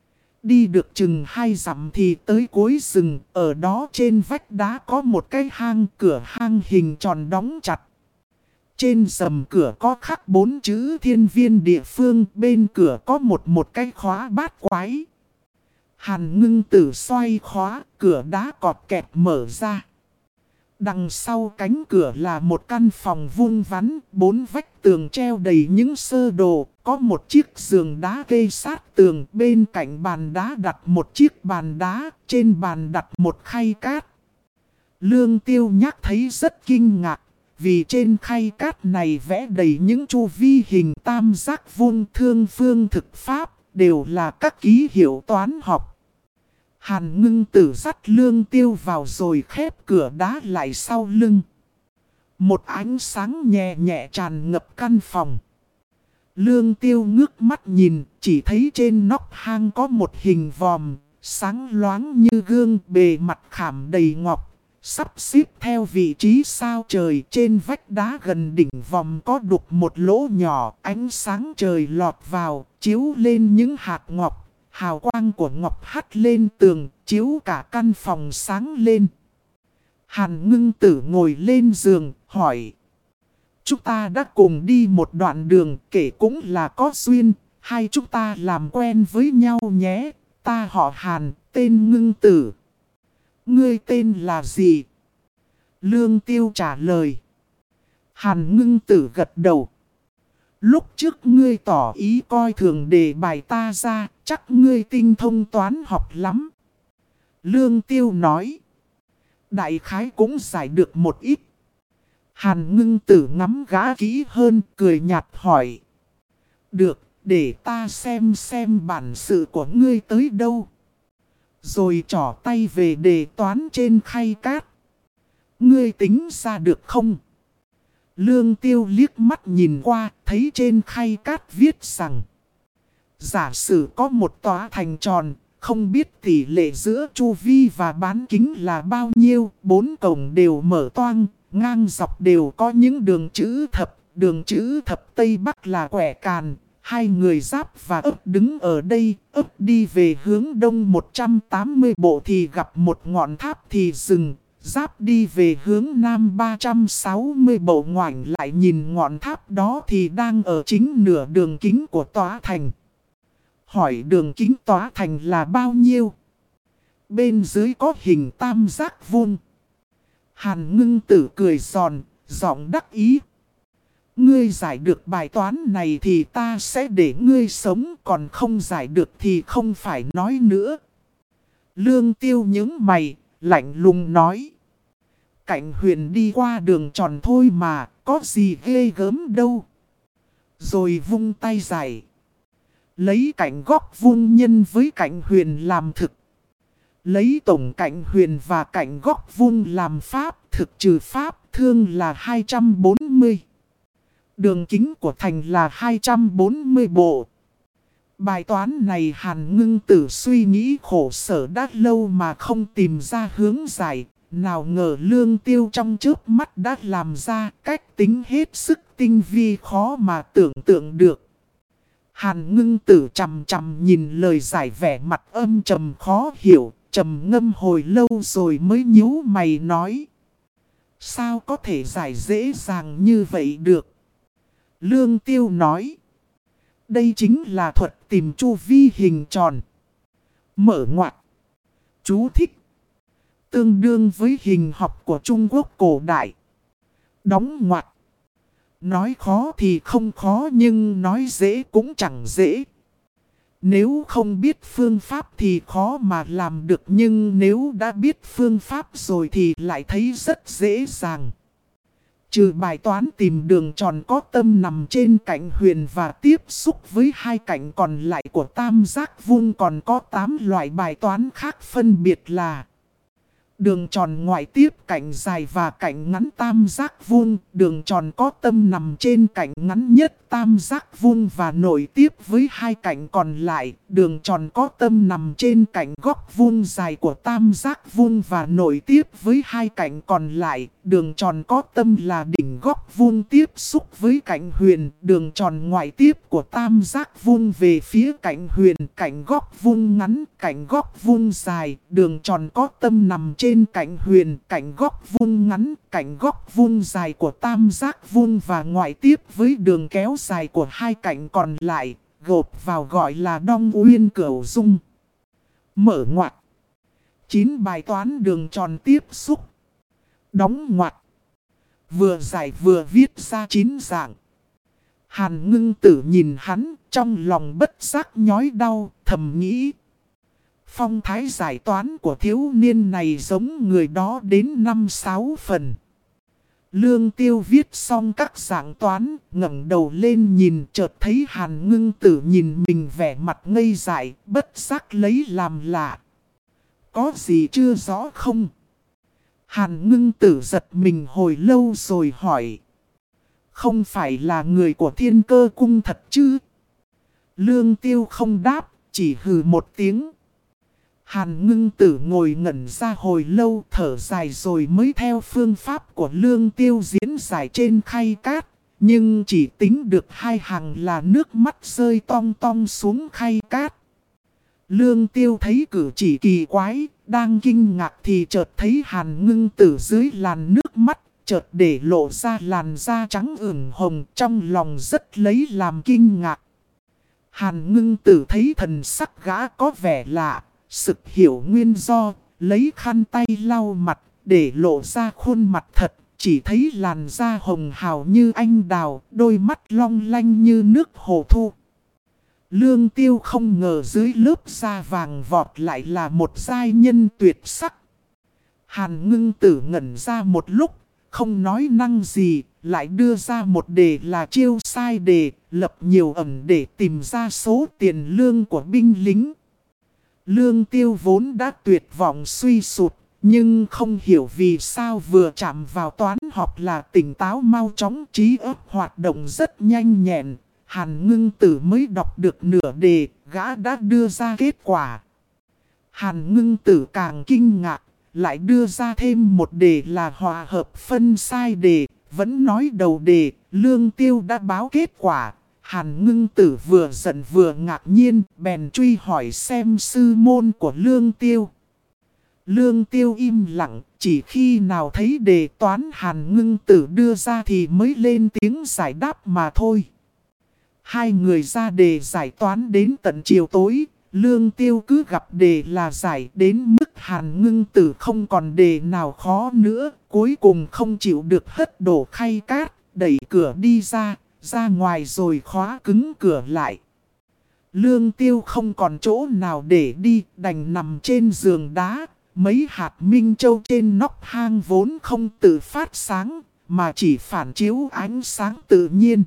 Đi được chừng 2 dặm thì tới cuối rừng, ở đó trên vách đá có một cái hang, cửa hang hình tròn đóng chặt. Trên rầm cửa có khắc 4 chữ Thiên Viên Địa Phương, bên cửa có một cái khóa bát quái. Hàn Ngưng Tử xoay khóa, cửa đá cọt kẹt mở ra. Đằng sau cánh cửa là một căn phòng vuông vắn, 4 vách tường treo đầy những sơ đồ, có một chiếc giường đá kê sát tường, bên cạnh bàn đá đặt một chiếc bàn đá, trên bàn đặt một khay cát. Lương Tiêu nhắc thấy rất kinh ngạc, vì trên khay cát này vẽ đầy những chu vi hình tam giác vuông thương phương thực pháp, đều là các ký hiệu toán học. Hàn Ngưng Tử dắt Lương Tiêu vào rồi khép cửa đá lại sau lưng. Một ánh sáng nhẹ nhẹ tràn ngập căn phòng. Lương Tiêu ngước mắt nhìn, chỉ thấy trên nóc hang có một hình vòm, sáng loáng như gương, bề mặt khảm đầy ngọc, sắp xếp theo vị trí sao trời. Trên vách đá gần đỉnh vòm có đục một lỗ nhỏ, ánh sáng trời lọt vào, chiếu lên những hạt ngọc. Hào quang của ngọc hắt lên tường, chiếu cả căn phòng sáng lên. Hàn Ngưng Tử ngồi lên giường, hỏi. Chúng ta đã cùng đi một đoạn đường, kể cũng là có duyên, hay chúng ta làm quen với nhau nhé. Ta họ Hàn, tên Ngưng Tử. Ngươi tên là gì? Lương Tiêu trả lời. Hàn Ngưng Tử gật đầu. Lúc trước ngươi tỏ ý coi thường đề bài ta ra, chắc ngươi tinh thông toán học lắm. Lương Tiêu nói. Đại khái cũng giải được một ít. Hàn Ngưng Tử ngắm gã kỹ hơn, cười nhạt hỏi. Được, để ta xem bản sự của ngươi tới đâu. Rồi trỏ tay về đề toán trên khay cát. Ngươi tính ra được không? Lương Tiêu liếc mắt nhìn qua, thấy trên khay cát viết rằng: giả sử có một tòa thành tròn, không biết tỷ lệ giữa chu vi và bán kính là bao nhiêu, 4 cổng đều mở toang, ngang dọc đều có những đường chữ thập Tây Bắc là quẻ càn. Hai người Giáp và Ấp đứng ở đây, Ấp đi về hướng đông 180 bộ thì gặp một ngọn tháp thì dừng. Giáp đi về hướng nam 360 bộ ngoảnh lại nhìn ngọn tháp đó thì đang ở chính nửa đường kính của tòa thành. Hỏi đường kính tòa thành là bao nhiêu? Bên dưới có hình tam giác vuông. Hàn Ngưng Tử cười giòn, giọng đắc ý. Ngươi giải được bài toán này thì ta sẽ để ngươi sống, còn không giải được thì không phải nói nữa. Lương Tiêu nhướng mày, lạnh lùng nói. Cảnh Huyền đi qua đường tròn thôi mà, có gì ghê gớm đâu. Rồi vung tay giải. Lấy cạnh góc vuông nhân với Cảnh Huyền làm thực. Lấy tổng Cảnh Huyền và cạnh góc vuông làm pháp, thực trừ pháp thương là 240. Đường kính của thành là 240 bộ. Bài toán này Hàn Ngưng Tử suy nghĩ khổ sở đã lâu mà không tìm ra hướng giải. Nào ngờ Lương Tiêu trong chớp mắt đã làm ra cách tính hết sức tinh vi khó mà tưởng tượng được. Hàn Ngưng Tử chằm chằm nhìn lời giải vẻ mặt âm trầm khó hiểu, trầm ngâm hồi lâu rồi mới nhíu mày nói. Sao có thể giải dễ dàng như vậy được? Lương Tiêu nói. Đây chính là thuật tìm chu vi hình tròn. Mở ngoặc. Chú thích. Tương đương với hình học của Trung Quốc cổ đại. Đóng ngoặc. Nói khó thì không khó nhưng nói dễ cũng chẳng dễ. Nếu không biết phương pháp thì khó mà làm được, nhưng nếu đã biết phương pháp rồi thì lại thấy rất dễ dàng. Trừ bài toán tìm đường tròn có tâm nằm trên cạnh huyền và tiếp xúc với hai cạnh còn lại của tam giác vuông, còn có 8 loại bài toán khác, phân biệt là đường tròn ngoại tiếp cạnh dài và cạnh ngắn tam giác vuông, đường tròn có tâm nằm trên cạnh ngắn nhất tam giác vuông và nối tiếp với hai cạnh còn lại, đường tròn có tâm nằm trên cạnh góc vuông dài của tam giác vuông và nối tiếp với hai cạnh còn lại, đường tròn có tâm là đỉnh góc vuông tiếp xúc với cạnh huyền, đường tròn ngoại tiếp của tam giác vuông về phía cạnh huyền, cạnh góc vuông ngắn, cạnh góc vuông dài, đường tròn có tâm nằm trên cạnh huyền, cạnh góc vuông ngắn, cạnh góc vuông dài của tam giác vuông và ngoại tiếp với đường kéo dài của hai cạnh còn lại, gộp vào gọi là đong uyên cửu dung. Mở ngoặc. 9 bài toán đường tròn tiếp xúc. Đóng ngoặc. Vừa giải vừa viết ra 9 dạng. Hàn Ngưng Tử nhìn hắn, trong lòng bất giác nhói đau, thầm nghĩ. Phong thái giải toán của thiếu niên này giống người đó đến 5-6 phần. Lương Tiêu viết xong các dạng toán, ngẩng đầu lên nhìn, chợt thấy Hàn Ngưng Tử nhìn mình vẻ mặt ngây dại, bất giác lấy làm lạ. Có gì chưa rõ không? Hàn Ngưng Tử giật mình hồi lâu rồi hỏi. Không phải là người của Thiên Cơ Cung thật chứ? Lương Tiêu không đáp, chỉ hừ một tiếng. Hàn Ngưng Tử ngồi ngẩn ra hồi lâu, thở dài rồi mới theo phương pháp của Lương Tiêu diễn giải trên khay cát. Nhưng chỉ tính được 2 hàng là nước mắt rơi tong tong xuống khay cát. Lương Tiêu thấy cử chỉ kỳ quái, đang kinh ngạc thì chợt thấy Hàn Ngưng Tử dưới làn nước mắt, chợt để lộ ra làn da trắng ửng hồng, trong lòng rất lấy làm kinh ngạc. Hàn Ngưng Tử thấy thần sắc gã có vẻ lạ, sực hiểu nguyên do, lấy khăn tay lau mặt, để lộ ra khuôn mặt thật, chỉ thấy làn da hồng hào như anh đào, đôi mắt long lanh như nước hồ thu. Lương Tiêu không ngờ dưới lớp da vàng vọt lại là một giai nhân tuyệt sắc. Hàn Ngưng Tử ngẩn ra một lúc, không nói năng gì, lại đưa ra một đề là chiêu sai đề, lập nhiều ẩn để tìm ra số tiền lương của binh lính. Lương Tiêu vốn đã tuyệt vọng suy sụp, Nhưng không hiểu vì sao vừa chạm vào toán học là tỉnh táo mau chóng, trí óc hoạt động rất nhanh nhẹn. Hàn Ngưng Tử mới đọc được nửa đề, gã đã đưa ra kết quả. Hàn Ngưng Tử càng kinh ngạc, lại đưa ra thêm một đề là hòa hợp phân sai đề. Vẫn nói đầu đề, Lương Tiêu đã báo kết quả. Hàn Ngưng Tử vừa giận vừa ngạc nhiên, bèn truy hỏi xem sư môn của Lương Tiêu. Lương Tiêu im lặng, chỉ khi nào thấy đề toán Hàn Ngưng Tử đưa ra thì mới lên tiếng giải đáp mà thôi. Hai người ra đề giải toán đến tận chiều tối, Lương Tiêu cứ gặp đề là giải đến mức Hàn Ngưng Tử không còn đề nào khó nữa, cuối cùng không chịu được hất đổ khay cát, đẩy cửa đi ra ngoài rồi khóa cứng cửa lại. Lương Tiêu không còn chỗ nào để đi, đành nằm trên giường đá. Mấy hạt minh châu trên nóc hang vốn không tự phát sáng, mà chỉ phản chiếu ánh sáng tự nhiên.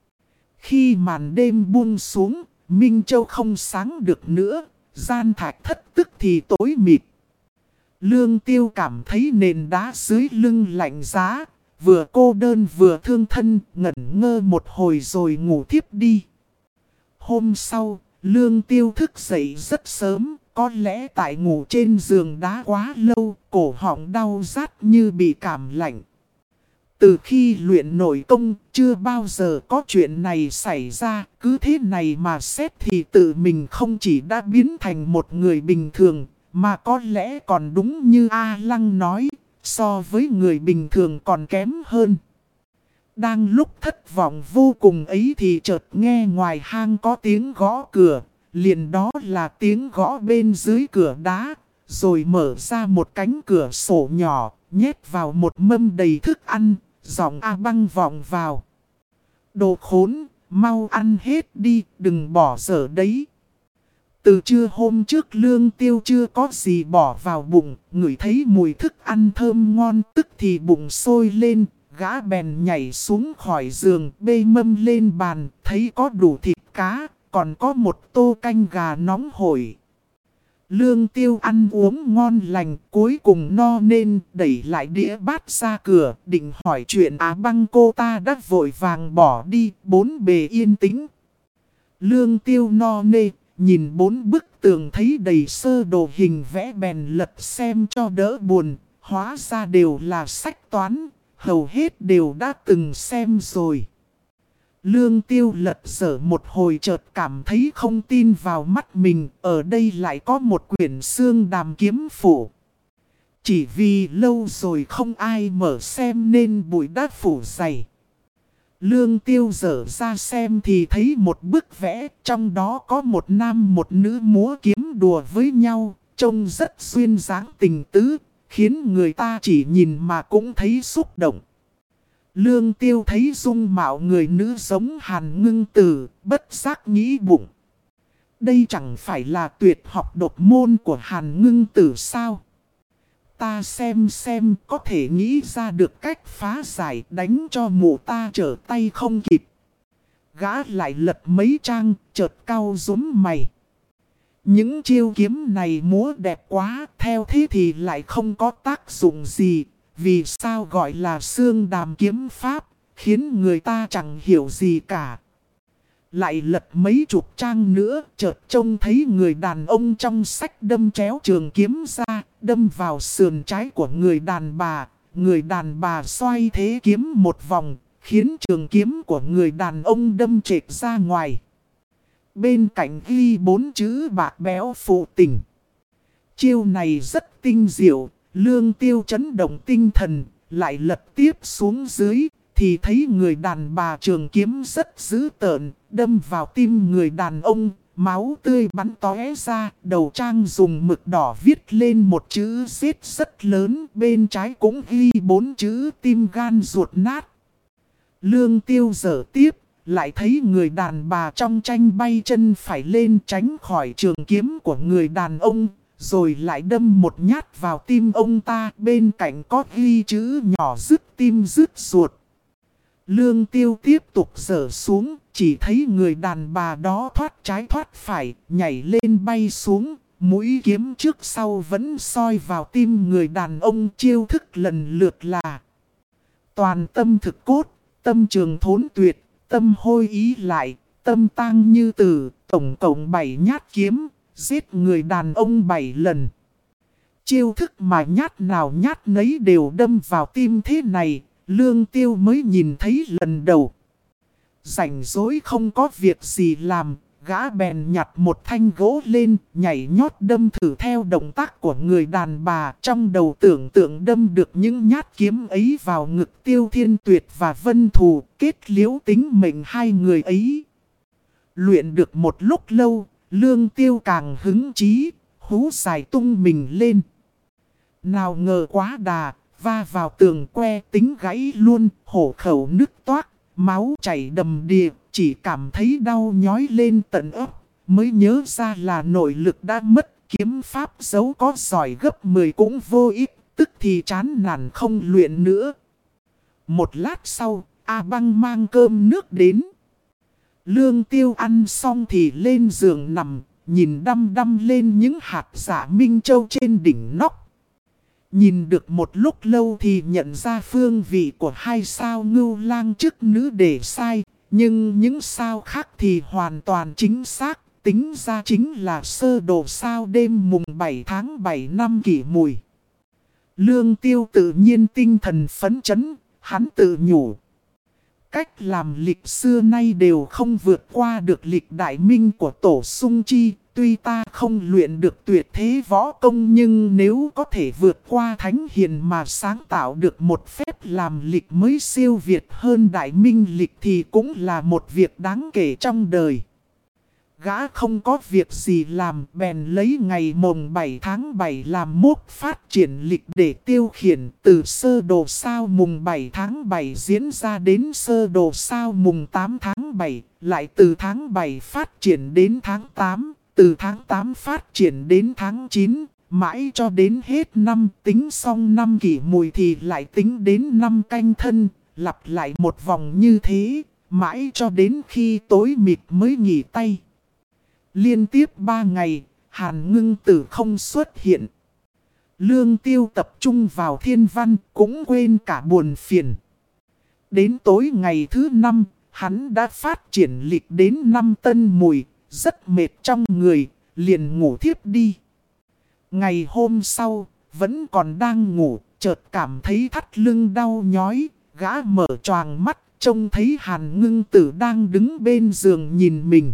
Khi màn đêm buông xuống, minh châu không sáng được nữa, gian thạch thất tức thì tối mịt. Lương Tiêu cảm thấy nền đá dưới lưng lạnh giá, vừa cô đơn vừa thương thân, ngẩn ngơ một hồi rồi ngủ thiếp đi. Hôm sau, Lương Tiêu thức dậy rất sớm. Có lẽ tại ngủ trên giường đá quá lâu, cổ họng đau rát như bị cảm lạnh. Từ khi luyện nội công, chưa bao giờ có chuyện này xảy ra. Cứ thế này mà xét thì tự mình không chỉ đã biến thành một người bình thường, mà có lẽ còn đúng như A Lăng nói, so với người bình thường còn kém hơn. Đang lúc thất vọng vô cùng ấy thì chợt nghe ngoài hang có tiếng gõ cửa. Liền đó là tiếng gõ bên dưới cửa đá, rồi mở ra một cánh cửa sổ nhỏ, nhét vào một mâm đầy thức ăn, giọng A Băng vọng vào. Đồ khốn, mau ăn hết đi, đừng bỏ dở đấy. Từ trưa hôm trước Lương Tiêu chưa có gì bỏ vào bụng, ngửi thấy mùi thức ăn thơm ngon tức thì bụng sôi lên, gã bèn nhảy xuống khỏi giường, bê mâm lên bàn, thấy có đủ thịt cá. Còn có một tô canh gà nóng hổi. Lương Tiêu ăn uống ngon lành, cuối cùng no nên đẩy lại đĩa bát ra cửa, định hỏi chuyện Á Băng. Cô ta đã vội vàng bỏ đi, bốn bề yên tĩnh. Lương Tiêu no nê, nhìn bốn bức tường thấy đầy sơ đồ hình vẽ bèn lật xem cho đỡ buồn, hóa ra đều là sách toán, hầu hết đều đã từng xem rồi. Lương Tiêu lật dở một hồi chợt cảm thấy không tin vào mắt mình, ở đây lại có một quyển xương đàm kiếm phủ. Chỉ vì lâu rồi không ai mở xem nên bụi đã phủ dày. Lương Tiêu dở ra xem thì thấy một bức vẽ, trong đó có một nam một nữ múa kiếm đùa với nhau, trông rất duyên dáng tình tứ, khiến người ta chỉ nhìn mà cũng thấy xúc động. Lương Tiêu thấy dung mạo người nữ giống Hàn Ngưng Tử, bất giác nghĩ bụng. Đây chẳng phải là tuyệt học độc môn của Hàn Ngưng Tử sao? Ta xem có thể nghĩ ra được cách phá giải, đánh cho mụ ta trở tay không kịp. Gã lại lật mấy trang, chợt cau rúm mày. Những chiêu kiếm này múa đẹp quá, theo thế thì lại không có tác dụng gì. Vì sao gọi là xương đàm kiếm pháp, khiến người ta chẳng hiểu gì cả. Lại lật mấy chục trang nữa, chợt trông thấy người đàn ông trong sách đâm chéo trường kiếm ra, đâm vào sườn trái của người đàn bà. Người đàn bà xoay thế kiếm một vòng, khiến trường kiếm của người đàn ông đâm trệch ra ngoài. Bên cạnh ghi 4 chữ bạc béo phụ tình. Chiêu này rất tinh diệu. Lương Tiêu chấn động tinh thần, lại lật tiếp xuống dưới, thì thấy người đàn bà trường kiếm rất dữ tợn, đâm vào tim người đàn ông, máu tươi bắn tóe ra, đầu trang dùng mực đỏ viết lên một chữ giết rất lớn, bên trái cũng ghi 4 chữ tim gan ruột nát. Lương Tiêu dở tiếp, lại thấy người đàn bà trong tranh bay chân phải lên tránh khỏi trường kiếm của người đàn ông. Rồi lại đâm một nhát vào tim ông ta, bên cạnh có ghi chữ nhỏ dứt tim dứt ruột. Lương Tiêu tiếp tục dở xuống, chỉ thấy người đàn bà đó thoát trái thoát phải, nhảy lên bay xuống, Mũi kiếm trước sau vẫn soi vào tim người đàn ông, chiêu thức lần lượt là toàn tâm thực cốt, tâm trường thốn tuyệt, tâm hôi ý lại, tâm tang như tử, tổng cộng 7 nhát kiếm, giết người đàn ông 7 lần. Chiêu thức mà nhát nào nhát nấy đều đâm vào tim thế này, Lương Tiêu mới nhìn thấy lần đầu. Rảnh rỗi không có việc gì làm, gã bèn nhặt một thanh gỗ lên, nhảy nhót đâm thử theo động tác của người đàn bà. Trong đầu tưởng tượng đâm được những nhát kiếm ấy vào ngực Tiêu Thiên Tuyệt và Vân Thù, kết liễu tính mệnh hai người ấy. Luyện được một lúc lâu, Lương Tiêu càng hứng chí, hú dài tung mình lên. Nào ngờ quá đà, va vào tường que tính gãy luôn, hổ khẩu nứt toác, máu chảy đầm đìa, chỉ cảm thấy đau nhói lên tận óc, mới nhớ ra là nội lực đã mất, kiếm pháp dấu có giỏi gấp 10 cũng vô ích, tức thì chán nản không luyện nữa. Một lát sau, A Băng mang cơm nước đến. Lương Tiêu ăn xong thì lên giường nằm, nhìn đăm đăm lên những hạt dạ minh châu trên đỉnh nóc. Nhìn được một lúc lâu thì nhận ra phương vị của hai sao ngưu lang chức nữ để sai, nhưng những sao khác thì hoàn toàn chính xác, tính ra chính là sơ đồ sao đêm mùng 7 tháng 7 năm Kỷ Mùi. Lương Tiêu tự nhiên tinh thần phấn chấn, hắn tự nhủ. Cách làm lịch xưa nay đều không vượt qua được lịch đại minh của Tổ Sung Chi. Tuy ta không luyện được tuyệt thế võ công, nhưng nếu có thể vượt qua thánh hiền mà sáng tạo được một phép làm lịch mới siêu việt hơn đại minh lịch thì cũng là một việc đáng kể trong đời. Gã không có việc gì làm, bèn lấy ngày mùng 7 tháng 7 làm mốc phát triển lịch để tiêu khiển. Từ sơ đồ sao mùng 7 tháng 7 diễn ra đến sơ đồ sao mùng 8 tháng 7, lại từ tháng 7 phát triển đến tháng 8. Từ tháng 8 phát triển đến tháng 9, mãi cho đến hết năm, tính xong năm Kỷ Mùi thì lại tính đến năm Canh Thân, lặp lại một vòng như thế, mãi cho đến khi tối mịt mới nghỉ tay. Liên tiếp 3 ngày, Hàn Ngưng Tử không xuất hiện. Lương Tiêu tập trung vào thiên văn, cũng quên cả buồn phiền. Đến tối ngày thứ 5, hắn đã phát triển lịch đến năm Tân Mùi. Rất mệt trong người, liền ngủ thiếp đi. Ngày hôm sau, vẫn còn đang ngủ, chợt cảm thấy thắt lưng đau nhói, gã mở choàng mắt, trông thấy Hàn Ngưng Tử đang đứng bên giường nhìn mình.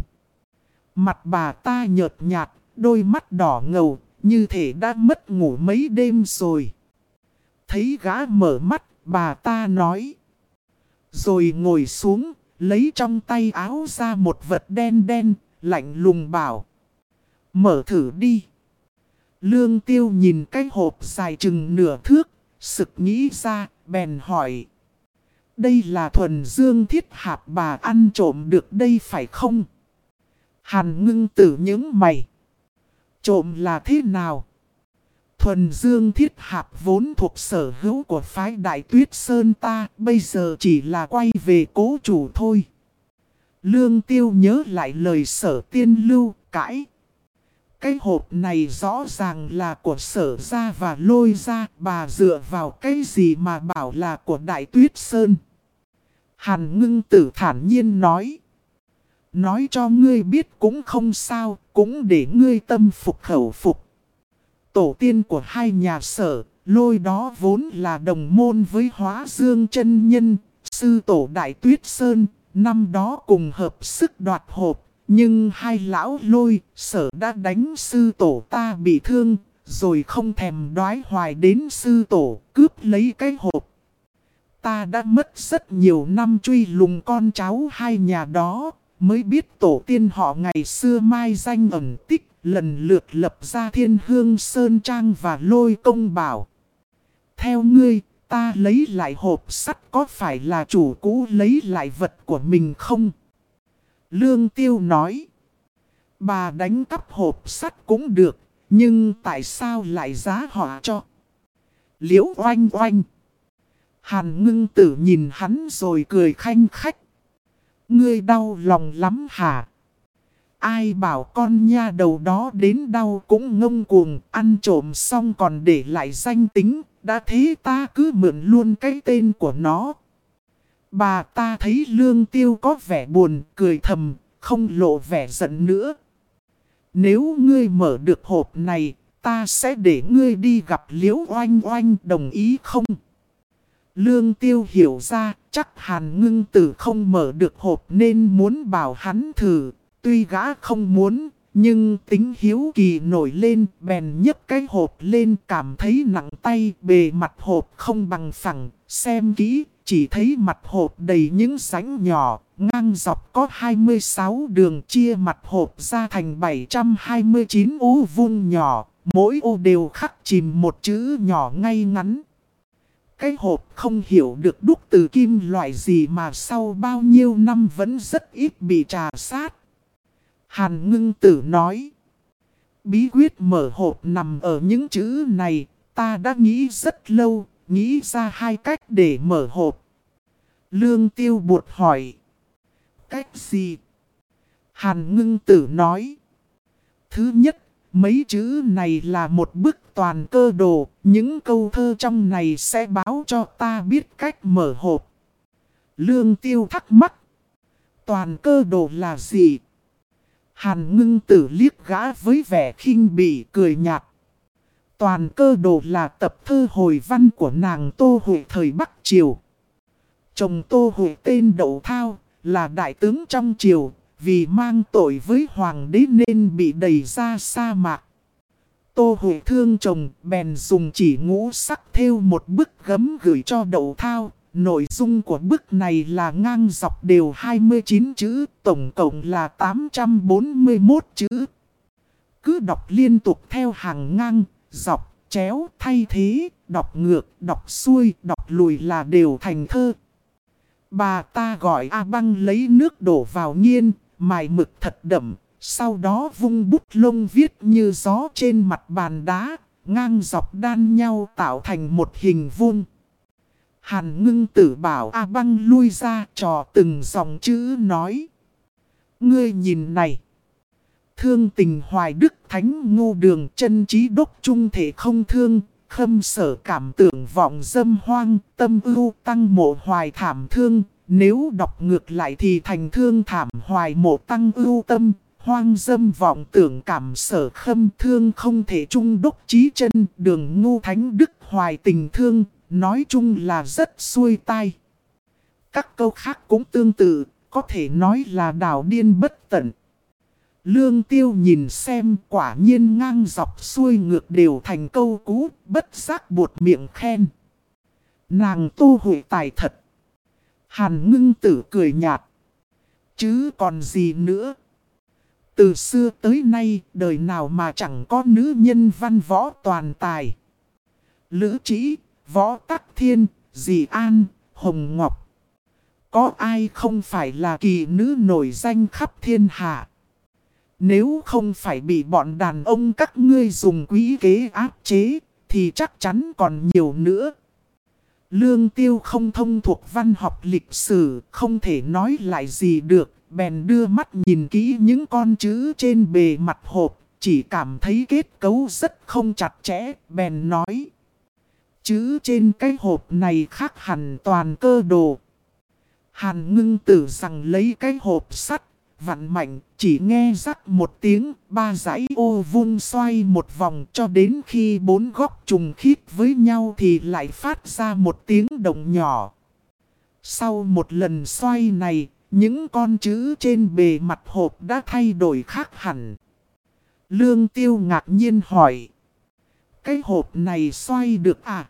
Mặt bà ta nhợt nhạt, đôi mắt đỏ ngầu, như thể đã mất ngủ mấy đêm rồi. Thấy gã mở mắt, bà ta nói. Rồi ngồi xuống, lấy trong tay áo ra một vật đen đen. Lạnh lùng bảo. Mở thử đi. Lương Tiêu nhìn cái hộp dài chừng nửa thước. Sực nghĩ ra, bèn hỏi. Đây là thuần dương thiết hạp bà ăn trộm được đây phải không? Hàn Ngưng Tử những mày. Trộm là thế nào? Thuần dương thiết hạp vốn thuộc sở hữu của phái Đại Tuyết Sơn ta. Bây giờ chỉ là quay về cố chủ thôi. Lương Tiêu nhớ lại lời Sở Tiên Lưu, cãi. Cái hộp này rõ ràng là của Sở gia và Lôi gia, bà dựa vào cái gì mà bảo là của Đại Tuyết Sơn? Hàn Ngưng Tử thản nhiên nói. Nói cho ngươi biết cũng không sao, cũng để ngươi tâm phục khẩu phục. Tổ tiên của hai nhà Sở, Lôi đó vốn là đồng môn với Hóa Dương chân nhân, sư tổ Đại Tuyết Sơn. Năm đó cùng hợp sức đoạt hộp, nhưng hai lão Lôi, Sở đã đánh sư tổ ta bị thương, rồi không thèm đoái hoài đến sư tổ, cướp lấy cái hộp. Ta đã mất rất nhiều năm truy lùng con cháu hai nhà đó, mới biết tổ tiên họ ngày xưa mai danh ẩn tích, lần lượt lập ra Thiên Hương Sơn Trang và Lôi Công Bảo. Theo ngươi, ta lấy lại hộp sắt có phải là chủ cũ lấy lại vật của mình không? Lương Tiêu nói. Bà đánh cắp hộp sắt cũng được, nhưng tại sao lại giá họa cho? Liễu oanh oanh. Hàn Ngưng Tử nhìn hắn rồi cười khanh khách. Ngươi đau lòng lắm hả? Ai bảo con nha đầu đó đến đau cũng ngông cuồng, ăn trộm xong còn để lại danh tính, đã thế ta cứ mượn luôn cái tên của nó. Bà ta thấy Lương Tiêu có vẻ buồn, cười thầm, không lộ vẻ giận nữa. Nếu ngươi mở được hộp này, ta sẽ để ngươi đi gặp Liễu Oanh Oanh, đồng ý không? Lương Tiêu hiểu ra, chắc Hàn Ngưng Tử không mở được hộp nên muốn bảo hắn thử. Tuy gã không muốn, nhưng tính hiếu kỳ nổi lên, bèn nhấc cái hộp lên, cảm thấy nặng tay. Bề mặt hộp không bằng phẳng, xem kỹ, chỉ thấy mặt hộp đầy những rãnh nhỏ, ngang dọc có 26 đường, chia mặt hộp ra thành 729 ô vuông nhỏ, mỗi ô đều khắc chìm một chữ nhỏ ngay ngắn. Cái hộp không hiểu được đúc từ kim loại gì mà sau bao nhiêu năm vẫn rất ít bị trà sát. Hàn Ngưng Tử nói, bí quyết mở hộp nằm ở những chữ này, ta đã nghĩ rất lâu, nghĩ ra 2 cách để mở hộp. Lương Tiêu buột hỏi, cách gì? Hàn Ngưng Tử nói, thứ nhất, mấy chữ này là một bức toàn cơ đồ, những câu thơ trong này sẽ báo cho ta biết cách mở hộp. Lương Tiêu thắc mắc, toàn cơ đồ là gì? Hàn Ngưng Tử liếc gã với vẻ khinh bỉ, cười nhạt. Toàn cơ đồ là tập thơ hồi văn của nàng Tô Huệ thời Bắc Triều. Chồng Tô Huệ tên Đậu Thao, là đại tướng trong triều, vì mang tội với hoàng đế nên bị đày ra sa mạc. Tô Huệ thương chồng, bèn dùng chỉ ngũ sắc thêu một bức gấm gửi cho Đậu Thao. Nội dung của bức này là ngang dọc đều 29 chữ, tổng cộng là 841 chữ. Cứ đọc liên tục theo hàng ngang, dọc, chéo, thay thế, đọc ngược, đọc xuôi, đọc lùi là đều thành thơ. Bà ta gọi A Băng lấy nước đổ vào nghiên, mài mực thật đậm, sau đó vung bút lông viết như gió trên mặt bàn đá, ngang dọc đan nhau tạo thành một hình vuông. Hàn Ngưng Tử bảo A Băng lui ra, trò từng dòng chữ nói. Ngươi nhìn này. Thương tình hoài đức thánh ngô đường, chân trí đốc trung thể không thương, khâm sở cảm tưởng vọng dâm hoang, tâm ưu tăng mộ hoài thảm thương. Nếu đọc ngược lại thì thành thương thảm hoài mộ tăng ưu tâm, hoang dâm vọng tưởng cảm sở khâm thương không thể trung đốc trí chân, đường ngô thánh đức hoài tình thương. Nói chung là rất xuôi tai. Các câu khác cũng tương tự, có thể nói là đảo điên bất tận. Lương Tiêu nhìn xem, quả nhiên ngang dọc xuôi ngược đều thành câu cú, bất giác buột miệng khen. Nàng Tô Huệ tài thật. Hàn Ngưng Tử cười nhạt. Chứ còn gì nữa. Từ xưa tới nay, đời nào mà chẳng có nữ nhân văn võ toàn tài. Lữ Trĩ, Võ Tắc Thiên, Dì An, Hồng Ngọc. Có ai không phải là kỳ nữ nổi danh khắp thiên hạ? Nếu không phải bị bọn đàn ông các ngươi dùng quỹ kế áp chế, thì chắc chắn còn nhiều nữa. Lương Tiêu không thông thuộc văn học lịch sử, không thể nói lại gì được. Bèn đưa mắt nhìn kỹ những con chữ trên bề mặt hộp, chỉ cảm thấy kết cấu rất không chặt chẽ. Bèn nói, chữ trên cái hộp này khác hẳn toàn cơ đồ. Hàn Ngưng Tử rằng lấy cái hộp sắt, vặn mạnh, chỉ nghe rắc một tiếng, 3 dãy ô vuông xoay một vòng cho đến khi 4 góc trùng khít với nhau thì lại phát ra một tiếng động nhỏ. Sau một lần xoay này, những con chữ trên bề mặt hộp đã thay đổi khác hẳn. Lương Tiêu ngạc nhiên hỏi, cái hộp này xoay được à?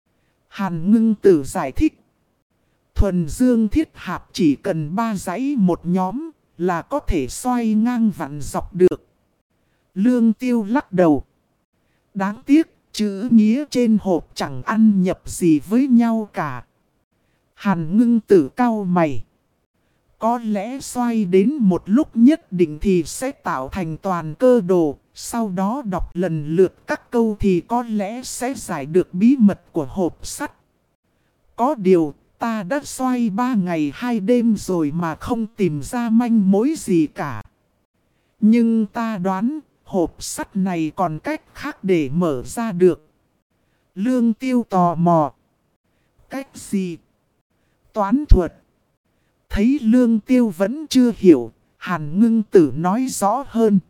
Hàn Ngưng Tử giải thích, thuần dương thiết hạp chỉ cần 3 dãy một nhóm là có thể xoay ngang vặn dọc được. Lương Tiêu lắc đầu. Đáng tiếc, chữ nghĩa trên hộp chẳng ăn nhập gì với nhau cả. Hàn Ngưng Tử cau mày. Có lẽ xoay đến một lúc nhất định thì sẽ tạo thành toàn cơ đồ. Sau đó đọc lần lượt các câu thì có lẽ sẽ giải được bí mật của hộp sắt. Có điều, ta đã xoay 3 ngày 2 đêm rồi mà không tìm ra manh mối gì cả. Nhưng ta đoán hộp sắt này còn cách khác để mở ra được. Lương Tiêu tò mò. Cách gì? Toán thuật. Thấy Lương Tiêu vẫn chưa hiểu, Hàn Ngưng Tử nói rõ hơn.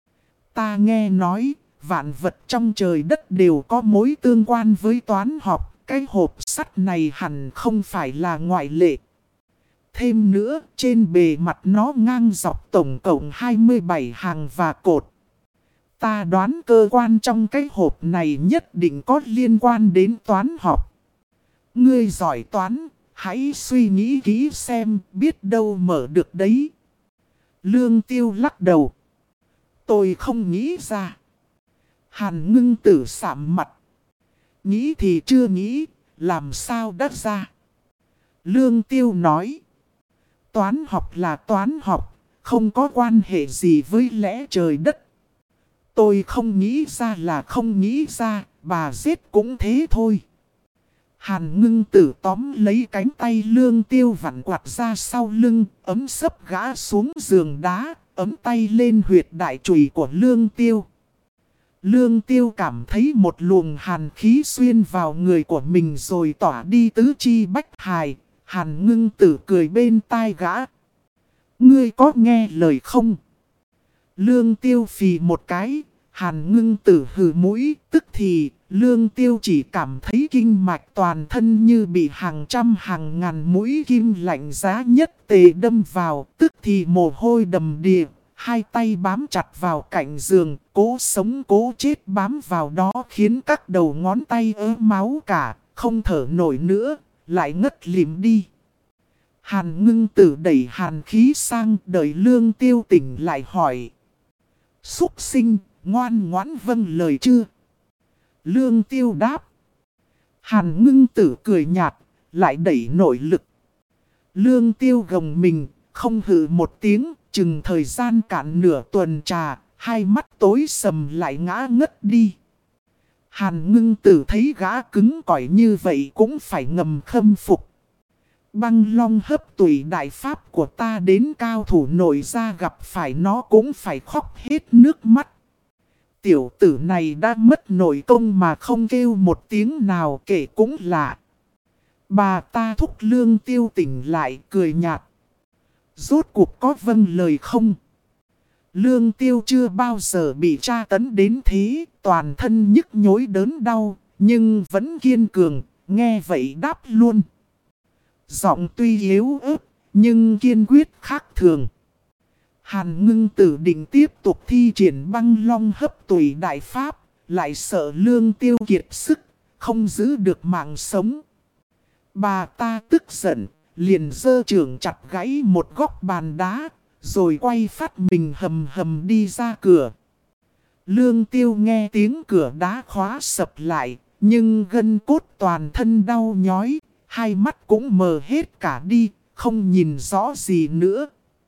Ta nghe nói, vạn vật trong trời đất đều có mối tương quan với toán học. Cái hộp sắt này hẳn không phải là ngoại lệ. Thêm nữa, trên bề mặt nó ngang dọc tổng cộng 27 hàng và cột. Ta đoán cơ quan trong cái hộp này nhất định có liên quan đến toán học. Ngươi giỏi toán, hãy suy nghĩ kỹ xem, biết đâu mở được đấy. Lương Tiêu lắc đầu. Tôi không nghĩ ra. Hàn Ngưng Tử sạm mặt. Nghĩ thì chưa nghĩ, làm sao đắt ra. Lương Tiêu nói. Toán học là toán học, không có quan hệ gì với lẽ trời đất. Tôi không nghĩ ra là không nghĩ ra, bà giết cũng thế thôi. Hàn Ngưng Tử tóm lấy cánh tay Lương Tiêu vặn quạt ra sau lưng, ấm sấp gã xuống giường đá, ấm tay lên huyệt đại chùy của Lương Tiêu. Lương Tiêu cảm thấy một luồng hàn khí xuyên vào người của mình rồi tỏa đi tứ chi bách hài. Hàn Ngưng Tử cười bên tai gã. Ngươi có nghe lời không? Lương Tiêu phì một cái. Hàn Ngưng Tử hừ mũi. Tức thì Lương Tiêu chỉ cảm thấy kinh mạch toàn thân như bị hàng trăm hàng ngàn mũi kim lạnh giá nhất tề đâm vào. Tức thì mồ hôi đầm đìa. Hai tay bám chặt vào cạnh giường, cố sống cố chết bám vào đó khiến các đầu ngón tay ớ máu cả, không thở nổi nữa, lại ngất lịm đi. Hàn Ngưng Tử đẩy hàn khí sang, đợi Lương Tiêu tỉnh lại hỏi. Súc sinh, ngoan ngoãn vâng lời chưa? Lương Tiêu đáp. Hàn Ngưng Tử cười nhạt, lại đẩy nội lực. Lương Tiêu gồng mình, không hừ một tiếng. Chừng thời gian cạn nửa tuần trà, hai mắt tối sầm lại ngã ngất đi. Hàn Ngưng Tử thấy gã cứng cỏi như vậy cũng phải ngầm khâm phục. Băng long hấp tùy đại pháp của ta đến cao thủ nội ra gặp phải nó cũng phải khóc hết nước mắt. Tiểu tử này đã mất nội công mà không kêu một tiếng nào kể cũng lạ. Bà ta thúc Lương Tiêu tỉnh lại cười nhạt. Rốt cuộc có vâng lời không? Lương Tiêu chưa bao giờ bị tra tấn đến thế, toàn thân nhức nhối đớn đau, nhưng vẫn kiên cường, nghe vậy đáp luôn. Giọng tuy yếu ớt, nhưng kiên quyết khác thường. Hàn Ngưng Tử định tiếp tục thi triển băng long hấp tùy đại pháp, lại sợ Lương Tiêu kiệt sức, không giữ được mạng sống. Bà ta tức giận. Liền giơ chưởng chặt gãy một góc bàn đá, rồi quay phát mình hầm hầm đi ra cửa. Lương Tiêu nghe tiếng cửa đá khóa sập lại, nhưng gân cốt toàn thân đau nhói, hai mắt cũng mờ hết cả đi, không nhìn rõ gì nữa.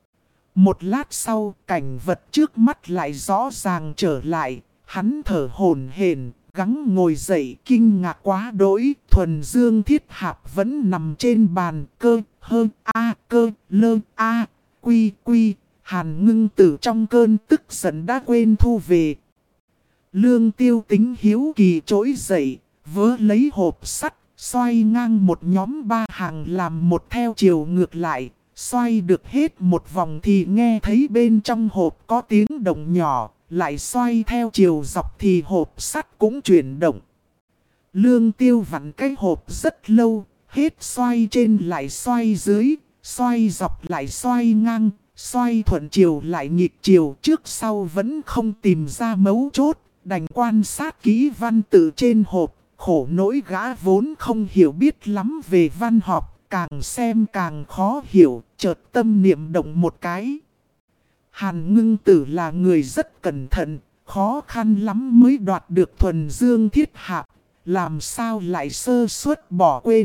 Một lát sau, cảnh vật trước mắt lại rõ ràng trở lại, hắn thở hổn hển. Gắng ngồi dậy kinh ngạc quá đỗi, thuần dương thiết hạp vẫn nằm trên bàn cơ, hơ, a, cơ, lơ, a, quy, quy. Hàn Ngưng Tử trong cơn tức giận đã quên thu về. Lương Tiêu tính hiếu kỳ trỗi dậy, vớ lấy hộp sắt, xoay ngang một nhóm ba hàng làm một theo chiều ngược lại. Xoay được hết một vòng thì nghe thấy bên trong hộp có tiếng động nhỏ. Lại xoay theo chiều dọc thì hộp sắt cũng chuyển động. Lương Tiêu vặn cái hộp rất lâu, hết xoay trên lại xoay dưới, xoay dọc lại xoay ngang, xoay thuận chiều lại nghịch chiều, trước sau vẫn không tìm ra mấu chốt, đành quan sát kỹ văn tự trên hộp, khổ nỗi gã vốn không hiểu biết lắm về văn học, càng xem càng khó hiểu, chợt tâm niệm động một cái. Hàn Ngưng Tử là người rất cẩn thận, khó khăn lắm mới đoạt được thuần dương thiết hạp, làm sao lại sơ suất bỏ quên.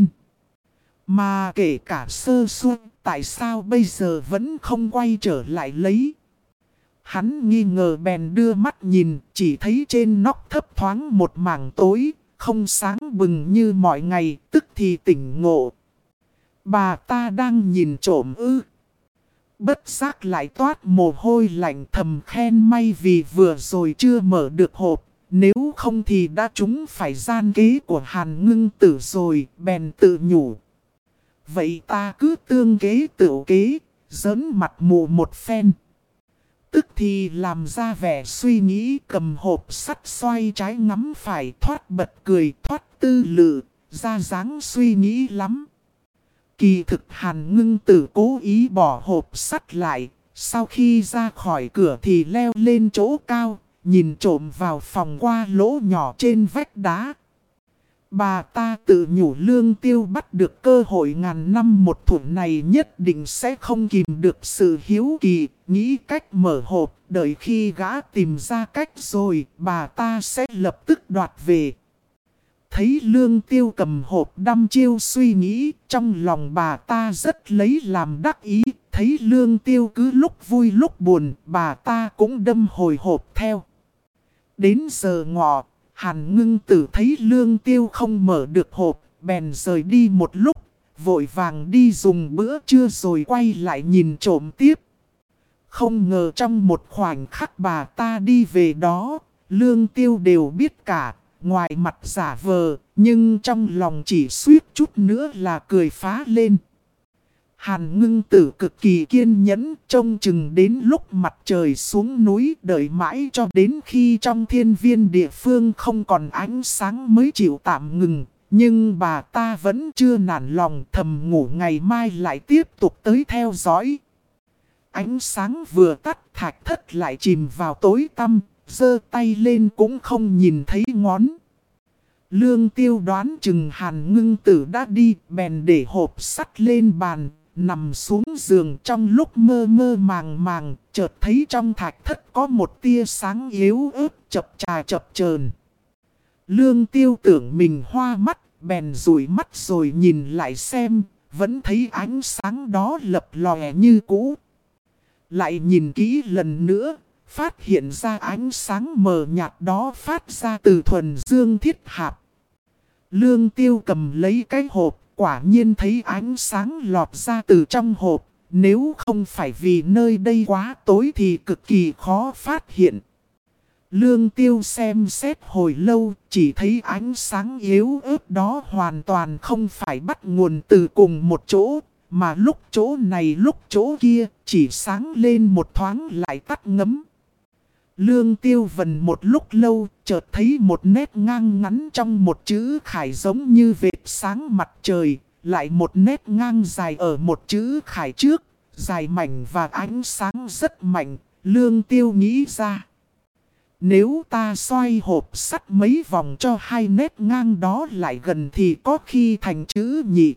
Mà kể cả sơ suất, tại sao bây giờ vẫn không quay trở lại lấy. Hắn nghi ngờ bèn đưa mắt nhìn, chỉ thấy trên nóc thấp thoáng một mảng tối, không sáng bừng như mọi ngày, tức thì tỉnh ngộ. Bà ta đang nhìn trộm ư. Bất giác lại toát mồ hôi lạnh, thầm khen may vì vừa rồi chưa mở được hộp. Nếu không thì đã trúng phải gian kế của Hàn Ngưng Tử rồi, bèn tự nhủ. Vậy ta cứ tương kế tựu kế, giỡn mặt mù một phen. Tức thì làm ra vẻ suy nghĩ, cầm hộp sắt xoay trái ngắm phải, thoát bật cười, thoát tư lự, ra dáng suy nghĩ lắm. Kỳ thực Hàn Ngưng Tử cố ý bỏ hộp sắt lại, sau khi ra khỏi cửa thì leo lên chỗ cao, nhìn trộm vào phòng qua lỗ nhỏ trên vách đá. Bà ta tự nhủ Lương Tiêu bắt được cơ hội ngàn năm một thủa này nhất định sẽ không kìm được sự hiếu kỳ, nghĩ cách mở hộp, đợi khi gã tìm ra cách rồi, bà ta sẽ lập tức đoạt về. Thấy Lương Tiêu cầm hộp đăm chiêu suy nghĩ, trong lòng bà ta rất lấy làm đắc ý, thấy Lương Tiêu cứ lúc vui lúc buồn, bà ta cũng đâm hồi hộp theo. Đến giờ ngọ, Hàn Ngưng Tử thấy Lương Tiêu không mở được hộp, bèn rời đi một lúc, vội vàng đi dùng bữa trưa rồi quay lại nhìn trộm tiếp. Không ngờ trong một khoảnh khắc bà ta đi về đó, Lương Tiêu đều biết cả, ngoài mặt giả vờ, nhưng trong lòng chỉ suýt chút nữa là cười phá lên. Hàn Ngưng Tử cực kỳ kiên nhẫn, trông chừng đến lúc mặt trời xuống núi, đợi mãi cho đến khi trong thiên viên địa phương không còn ánh sáng mới chịu tạm ngừng. Nhưng bà ta vẫn chưa nản lòng, thầm ngủ ngày mai lại tiếp tục tới theo dõi. Ánh sáng vừa tắt, thạch thất lại chìm vào tối tăm, giơ tay lên cũng không nhìn thấy ngón. Lương Tiêu đoán chừng Hàn Ngưng Tử đã đi, bèn để hộp sắt lên bàn, nằm xuống giường. Trong lúc mơ mơ màng màng, chợt thấy trong thạch thất có một tia sáng yếu ớt chập chờn. Lương Tiêu tưởng mình hoa mắt, bèn dụi mắt rồi nhìn lại xem, vẫn thấy ánh sáng đó lập lòe như cũ. Lại nhìn kỹ lần nữa, phát hiện ra ánh sáng mờ nhạt đó phát ra từ thuần dương thiết hạp. Lương Tiêu cầm lấy cái hộp, quả nhiên thấy ánh sáng lọt ra từ trong hộp. Nếu không phải vì nơi đây quá tối thì cực kỳ khó phát hiện. Lương Tiêu xem xét hồi lâu, chỉ thấy ánh sáng yếu ớt đó hoàn toàn không phải bắt nguồn từ cùng một chỗ, mà lúc chỗ này lúc chỗ kia, chỉ sáng lên một thoáng lại tắt ngấm. Lương Tiêu vần một lúc lâu, chợt thấy một nét ngang ngắn trong một chữ khải giống như vệt sáng mặt trời, lại một nét ngang dài ở một chữ khải trước, dài mảnh và ánh sáng rất mạnh. Lương Tiêu nghĩ ra, nếu ta xoay hộp sắt mấy vòng cho hai nét ngang đó lại gần thì có khi thành chữ nhị.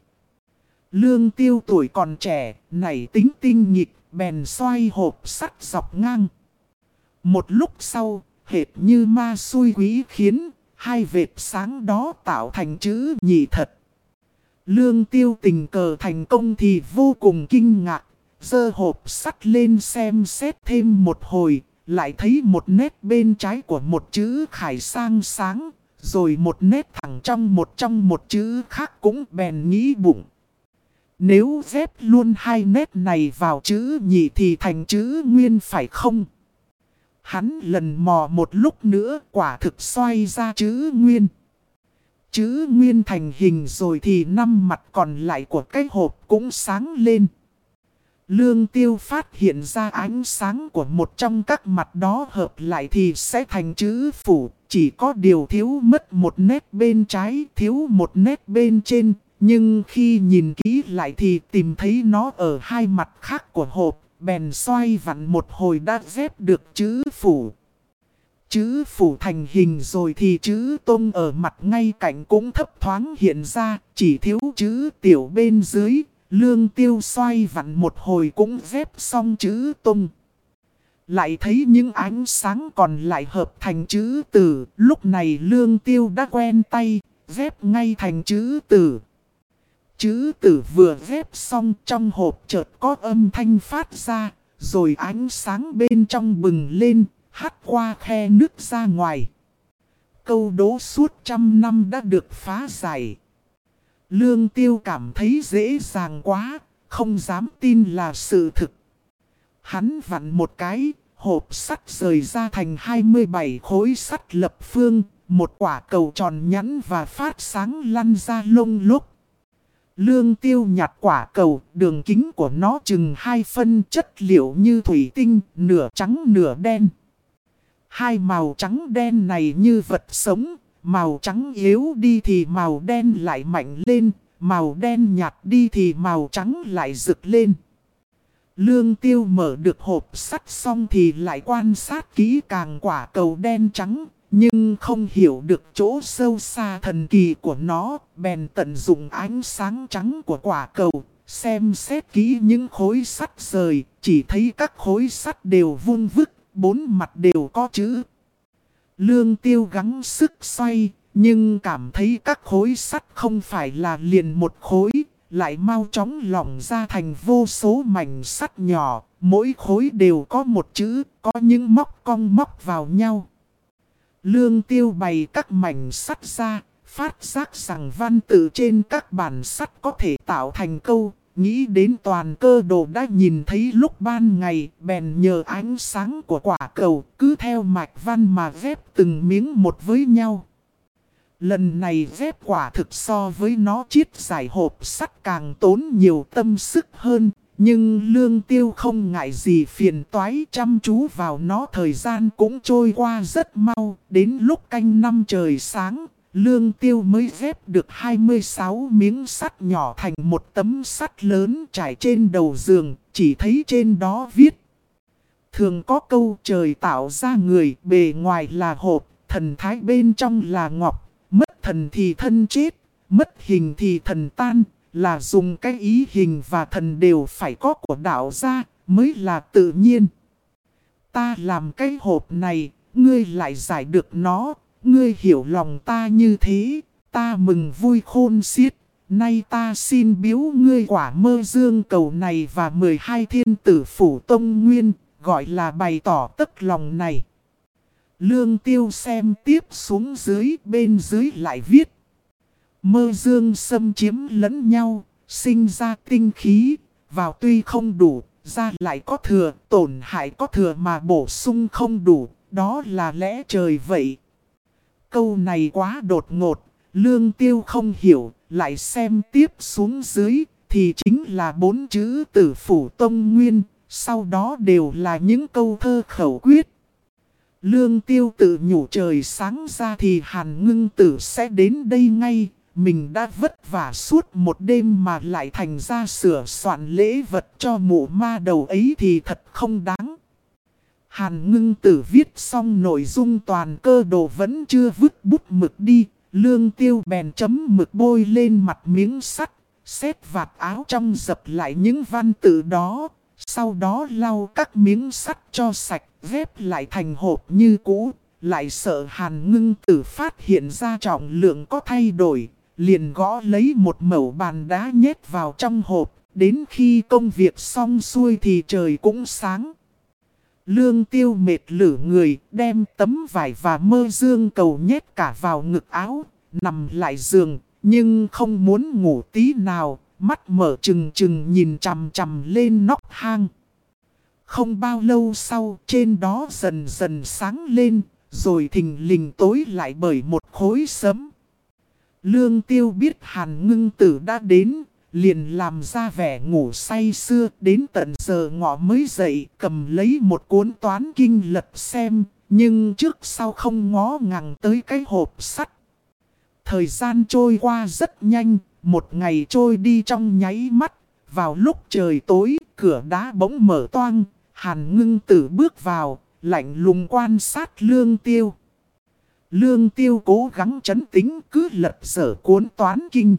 Lương Tiêu tuổi còn trẻ, nảy tính tinh nghịch, bèn xoay hộp sắt dọc ngang. Một lúc sau, hệt như ma xui quỷ khiến, hai vệt sáng đó tạo thành chữ nhị thật. Lương Tiêu tình cờ thành công thì vô cùng kinh ngạc, giơ hộp sắt lên xem xét thêm một hồi, lại thấy một nét bên trái của một chữ khải sang sáng, rồi một nét thẳng trong một chữ khác cũng bèn nghĩ bụng. Nếu ghép luôn hai nét này vào chữ nhị thì thành chữ nguyên phải không? Hắn lần mò một lúc nữa quả thực xoay ra chữ nguyên. Chữ nguyên thành hình rồi thì năm mặt còn lại của cái hộp cũng sáng lên. Lương Tiêu phát hiện ra ánh sáng của một trong các mặt đó hợp lại thì sẽ thành chữ phủ. Chỉ có điều thiếu mất một nét bên trái, thiếu một nét bên trên. Nhưng khi nhìn kỹ lại thì tìm thấy nó ở hai mặt khác của hộp. Bèn xoay vặn một hồi đã ghép được chữ phủ. Chữ phủ thành hình rồi thì chữ tông ở mặt ngay cạnh cũng thấp thoáng hiện ra, chỉ thiếu chữ tiểu bên dưới. Lương Tiêu xoay vặn một hồi cũng ghép xong chữ tông. Lại thấy những ánh sáng còn lại hợp thành chữ tử. Lúc này Lương Tiêu đã quen tay, ghép ngay thành chữ tử. Chữ tử vừa ghép xong trong hộp chợt có âm thanh phát ra, rồi ánh sáng bên trong bừng lên, hắt qua khe nước ra ngoài. Câu đố suốt 100 năm đã được phá giải. Lương Tiêu cảm thấy dễ dàng quá, không dám tin là sự thực. Hắn vặn một cái, hộp sắt rời ra thành 27 khối sắt lập phương, một quả cầu tròn nhẵn và phát sáng lăn ra lông lốc. Lương Tiêu nhặt quả cầu, đường kính của nó chừng 2 phân, chất liệu như thủy tinh, nửa trắng nửa đen. Hai màu trắng đen này như vật sống, màu trắng yếu đi thì màu đen lại mạnh lên, màu đen nhạt đi thì màu trắng lại rực lên. Lương Tiêu mở được hộp sắt xong thì lại quan sát kỹ càng quả cầu đen trắng, nhưng không hiểu được chỗ sâu xa thần kỳ của nó, bèn tận dụng ánh sáng trắng của quả cầu, xem xét kỹ những khối sắt rời, chỉ thấy các khối sắt đều vuông vức, bốn mặt đều có chữ. Lương Tiêu gắng sức xoay, nhưng cảm thấy các khối sắt không phải là liền một khối, lại mau chóng lỏng ra thành vô số mảnh sắt nhỏ, mỗi khối đều có một chữ, có những móc cong móc vào nhau. Lương Tiêu bày các mảnh sắt ra, phát giác rằng văn tự trên các bản sắt có thể tạo thành câu, nghĩ đến toàn cơ đồ đã nhìn thấy lúc ban ngày, bèn nhờ ánh sáng của quả cầu, cứ theo mạch văn mà ghép từng miếng một với nhau. Lần này ghép quả thực so với nó chiết giải hộp sắt càng tốn nhiều tâm sức hơn. Nhưng Lương Tiêu không ngại gì phiền toái, chăm chú vào nó, thời gian cũng trôi qua rất mau. Đến lúc canh 5 trời sáng, Lương Tiêu mới ghép được 26 miếng sắt nhỏ thành một tấm sắt lớn trải trên đầu giường, chỉ thấy trên đó viết. Thường có câu trời tạo ra người, bề ngoài là hộp, thần thái bên trong là ngọc, mất thần thì thân chết, mất hình thì thần tan. Là dùng cái ý hình và thần đều phải có của đạo gia mới là tự nhiên. Ta làm cái hộp này, ngươi lại giải được nó, ngươi hiểu lòng ta như thế, ta mừng vui khôn xiết. Nay ta xin biếu ngươi quả mơ dương cầu này và 12 thiên tử phủ tông nguyên, gọi là bày tỏ tất lòng này. Lương Tiêu xem tiếp xuống dưới, bên dưới lại viết. Mơ dương xâm chiếm lẫn nhau, sinh ra tinh khí, vào tuy không đủ, ra lại có thừa, tổn hại có thừa mà bổ sung không đủ, đó là lẽ trời vậy. Câu này quá đột ngột, Lương Tiêu không hiểu, lại xem tiếp xuống dưới, thì chính là 4 chữ tử phủ tông nguyên, sau đó đều là những câu thơ khẩu quyết. Lương Tiêu tự nhủ trời sáng ra thì Hàn Ngưng Tử sẽ đến đây ngay. Mình đã vất vả suốt một đêm mà lại thành ra sửa soạn lễ vật cho mụ ma đầu ấy thì thật không đáng. Hàn Ngưng Tử viết xong nội dung toàn cơ đồ vẫn chưa vứt bút mực đi. Lương Tiêu bèn chấm mực bôi lên mặt miếng sắt, xếp vạt áo trong dập lại những văn tự đó. Sau đó lau các miếng sắt cho sạch, ghép lại thành hộp như cũ. Lại sợ Hàn Ngưng Tử phát hiện ra trọng lượng có thay đổi, liền gõ lấy một mẩu bàn đá nhét vào trong hộp. Đến khi công việc xong xuôi thì trời cũng sáng. Lương Tiêu mệt lử người, đem tấm vải và mơ dương cầu nhét cả vào ngực áo, nằm lại giường, nhưng không muốn ngủ tí nào, mắt mở trừng trừng nhìn chằm chằm lên nóc hang. Không bao lâu sau, trên đó dần dần sáng lên, rồi thình lình tối lại bởi một khối sấm. Lương Tiêu biết Hàn Ngưng Tử đã đến, liền làm ra vẻ ngủ say sưa, đến tận giờ ngọ mới dậy, cầm lấy một cuốn toán kinh lật xem, nhưng trước sau không ngó ngàng tới cái hộp sắt. Thời gian trôi qua rất nhanh, một ngày trôi đi trong nháy mắt, vào lúc trời tối, cửa đá bỗng mở toang, Hàn Ngưng Tử bước vào, lạnh lùng quan sát Lương Tiêu. Lương Tiêu cố gắng trấn tĩnh, cứ lật dở cuốn toán kinh.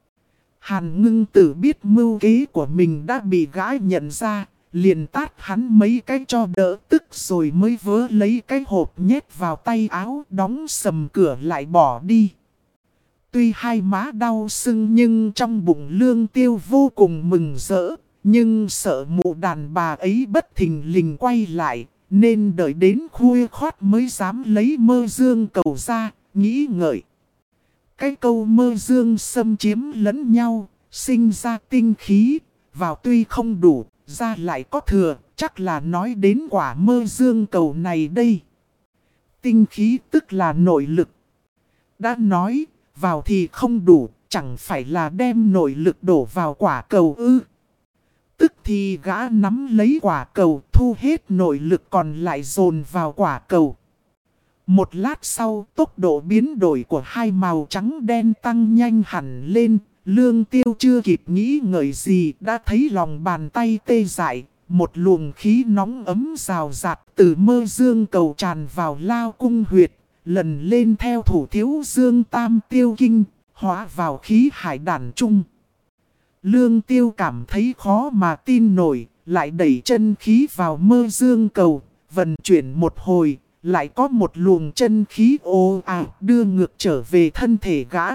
Hàn Ngưng Tử biết mưu kế của mình đã bị gã nhận ra, liền tát hắn mấy cái cho đỡ tức, rồi mới vớ lấy cái hộp nhét vào tay áo, đóng sầm cửa lại bỏ đi. Tuy hai má đau sưng nhưng trong bụng Lương Tiêu vô cùng mừng rỡ, nhưng sợ mụ đàn bà ấy bất thình lình quay lại, nên đợi đến khuya khoắt mới dám lấy mơ dương cầu ra, nghĩ ngợi. Cái câu mơ dương xâm chiếm lẫn nhau, sinh ra tinh khí, vào tuy không đủ, ra lại có thừa, chắc là nói đến quả mơ dương cầu này đây. Tinh khí tức là nội lực. Đã nói, vào thì không đủ, chẳng phải là đem nội lực đổ vào quả cầu ư. Tức thì gã nắm lấy quả cầu, thu hết nội lực còn lại dồn vào quả cầu. Một lát sau, tốc độ biến đổi của hai màu trắng đen tăng nhanh hẳn lên. Lương Tiêu chưa kịp nghĩ ngợi gì đã thấy lòng bàn tay tê dại. Một luồng khí nóng ấm rào rạt từ mơ dương cầu tràn vào lao cung huyệt. Lần lên theo thủ thiếu dương tam tiêu kinh, hóa vào khí hải đản trung. Lương Tiêu cảm thấy khó mà tin nổi, lại đẩy chân khí vào mơ dương cầu, vận chuyển một hồi, lại có một luồng chân khí ồ ạt đưa ngược trở về thân thể gã.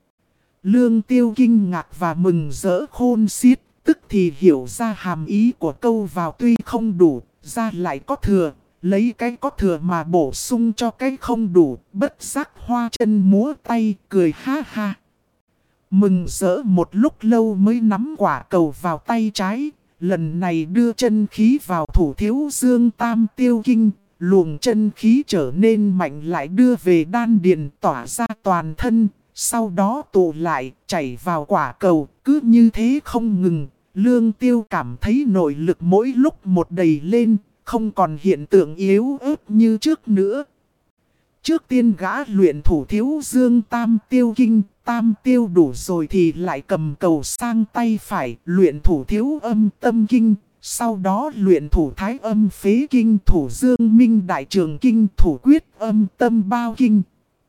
Lương Tiêu kinh ngạc và mừng rỡ khôn xiết, tức thì hiểu ra hàm ý của câu vào tuy không đủ, ra lại có thừa, lấy cái có thừa mà bổ sung cho cái không đủ, bất giác hoa chân múa tay, cười ha ha. Mừng rỡ một lúc lâu mới nắm quả cầu vào tay trái, lần này đưa chân khí vào thủ thiếu dương tam tiêu kinh, luồng chân khí trở nên mạnh lại đưa về đan điền tỏa ra toàn thân, sau đó tụ lại, chảy vào quả cầu, cứ như thế không ngừng. Lương Tiêu cảm thấy nội lực mỗi lúc một đầy lên, không còn hiện tượng yếu ớt như trước nữa. Trước tiên gã luyện thủ thiếu dương tam tiêu kinh, tam tiêu đủ rồi thì lại cầm cầu sang tay phải, luyện thủ thiếu âm tâm kinh, sau đó luyện thủ thái âm phế kinh, thủ dương minh đại trường kinh, thủ quyết âm tâm bao kinh.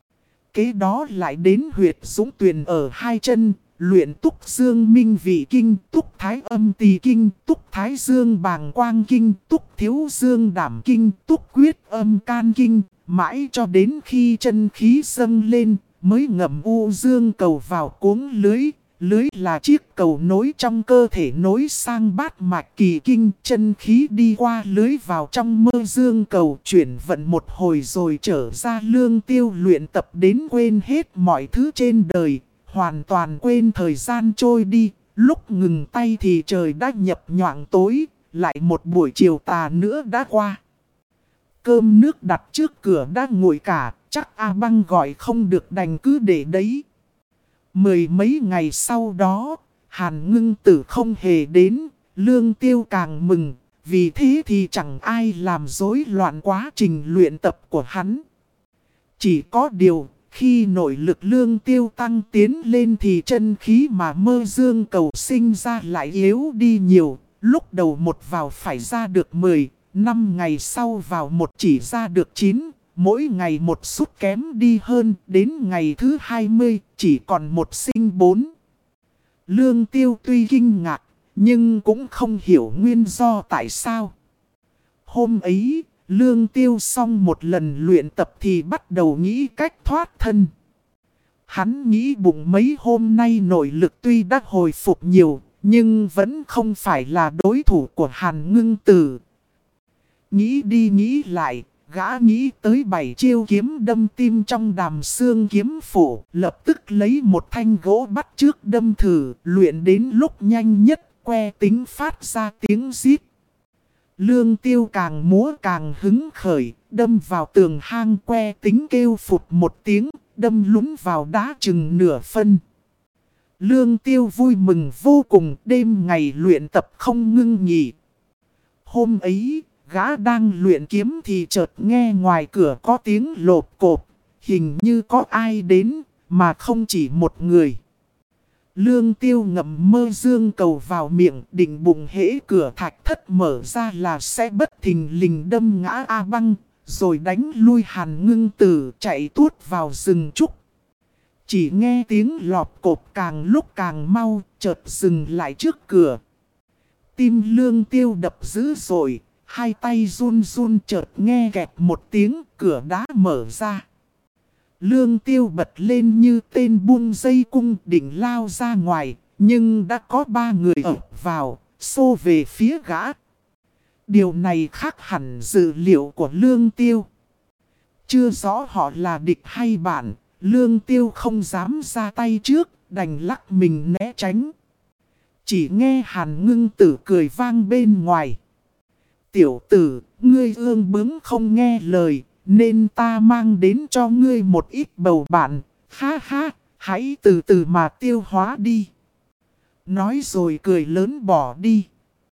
Kế đó lại đến huyệt dũng tuyền ở hai chân, luyện túc dương minh vị kinh, túc thái âm tỳ kinh, túc thái dương bàng quang kinh, túc thiếu dương đảm kinh, túc quyết âm can kinh, mãi cho đến khi chân khí dâng lên, mới ngậm u dương cầu vào cuống lưới. Lưới là chiếc cầu nối trong cơ thể nối sang bát mạch kỳ kinh, chân khí đi qua lưới vào trong mơ dương cầu, chuyển vận một hồi rồi trở ra. Lương Tiêu luyện tập đến quên hết mọi thứ trên đời, hoàn toàn quên thời gian trôi đi. Lúc ngừng tay thì trời đã nhập nhoạng tối, lại một buổi chiều tà nữa đã qua. Cơm nước đặt trước cửa đã nguội cả, chắc A Băng gọi không được đành cứ để đấy. Mười mấy ngày sau đó, Hàn Ngưng Tử không hề đến, Lương Tiêu càng mừng, vì thế thì chẳng ai làm rối loạn quá trình luyện tập của hắn. Chỉ có điều, khi nội lực Lương Tiêu tăng tiến lên thì chân khí mà mơ dương cầu sinh ra lại yếu đi nhiều, lúc đầu một vào phải ra được 10, 5 ngày sau vào một chỉ ra được 9. Mỗi ngày một sút kém đi hơn, đến ngày thứ 20, chỉ còn một sinh 4. Lương Tiêu tuy kinh ngạc, nhưng cũng không hiểu nguyên do tại sao. Hôm ấy, Lương Tiêu xong một lần luyện tập thì bắt đầu nghĩ cách thoát thân. Hắn nghĩ bụng mấy hôm nay nội lực tuy đã hồi phục nhiều, nhưng vẫn không phải là đối thủ của Hàn Ngưng Tử. Nghĩ đi nghĩ lại. Gã nghĩ tới 7 chiêu kiếm đâm tim trong đàm xương kiếm phủ, lập tức lấy một thanh gỗ bắt trước đâm thử, luyện đến lúc nhanh nhất, que tính phát ra tiếng rít. Lương Tiêu càng múa càng hứng khởi, đâm vào tường hang, que tính kêu phụt một tiếng, đâm lún vào đá chừng nửa phân. Lương Tiêu vui mừng vô cùng, đêm ngày luyện tập không ngưng nghỉ. Hôm ấy, gã đang luyện kiếm thì chợt nghe ngoài cửa có tiếng lộp cộp, hình như có ai đến, mà không chỉ một người. Lương Tiêu ngậm mơ dương cầu vào miệng, định bụng hễ cửa thạch thất mở ra là sẽ bất thình lình đâm ngã A Băng, rồi đánh lui Hàn Ngưng Tử chạy tuốt vào rừng trúc. Chỉ nghe tiếng lọp cộp càng lúc càng mau, chợt dừng lại trước cửa. Tim Lương Tiêu đập dữ dội. Hai tay run run, chợt nghe kẹt một tiếng, cửa đá mở ra. Lương Tiêu bật lên như tên buông dây cung định lao ra ngoài, nhưng đã có 3 người ập vào, xô về phía gã. Điều này khác hẳn dự liệu của Lương Tiêu. Chưa rõ họ là địch hay bạn, Lương Tiêu không dám ra tay trước, đành lắc mình né tránh. Chỉ nghe Hàn Ngưng Tử cười vang bên ngoài. tiểu tử, ngươi ương bướng không nghe lời, nên ta mang đến cho ngươi một ít bầu bạn. Ha ha, hãy từ từ mà tiêu hóa đi. Nói rồi cười lớn bỏ đi.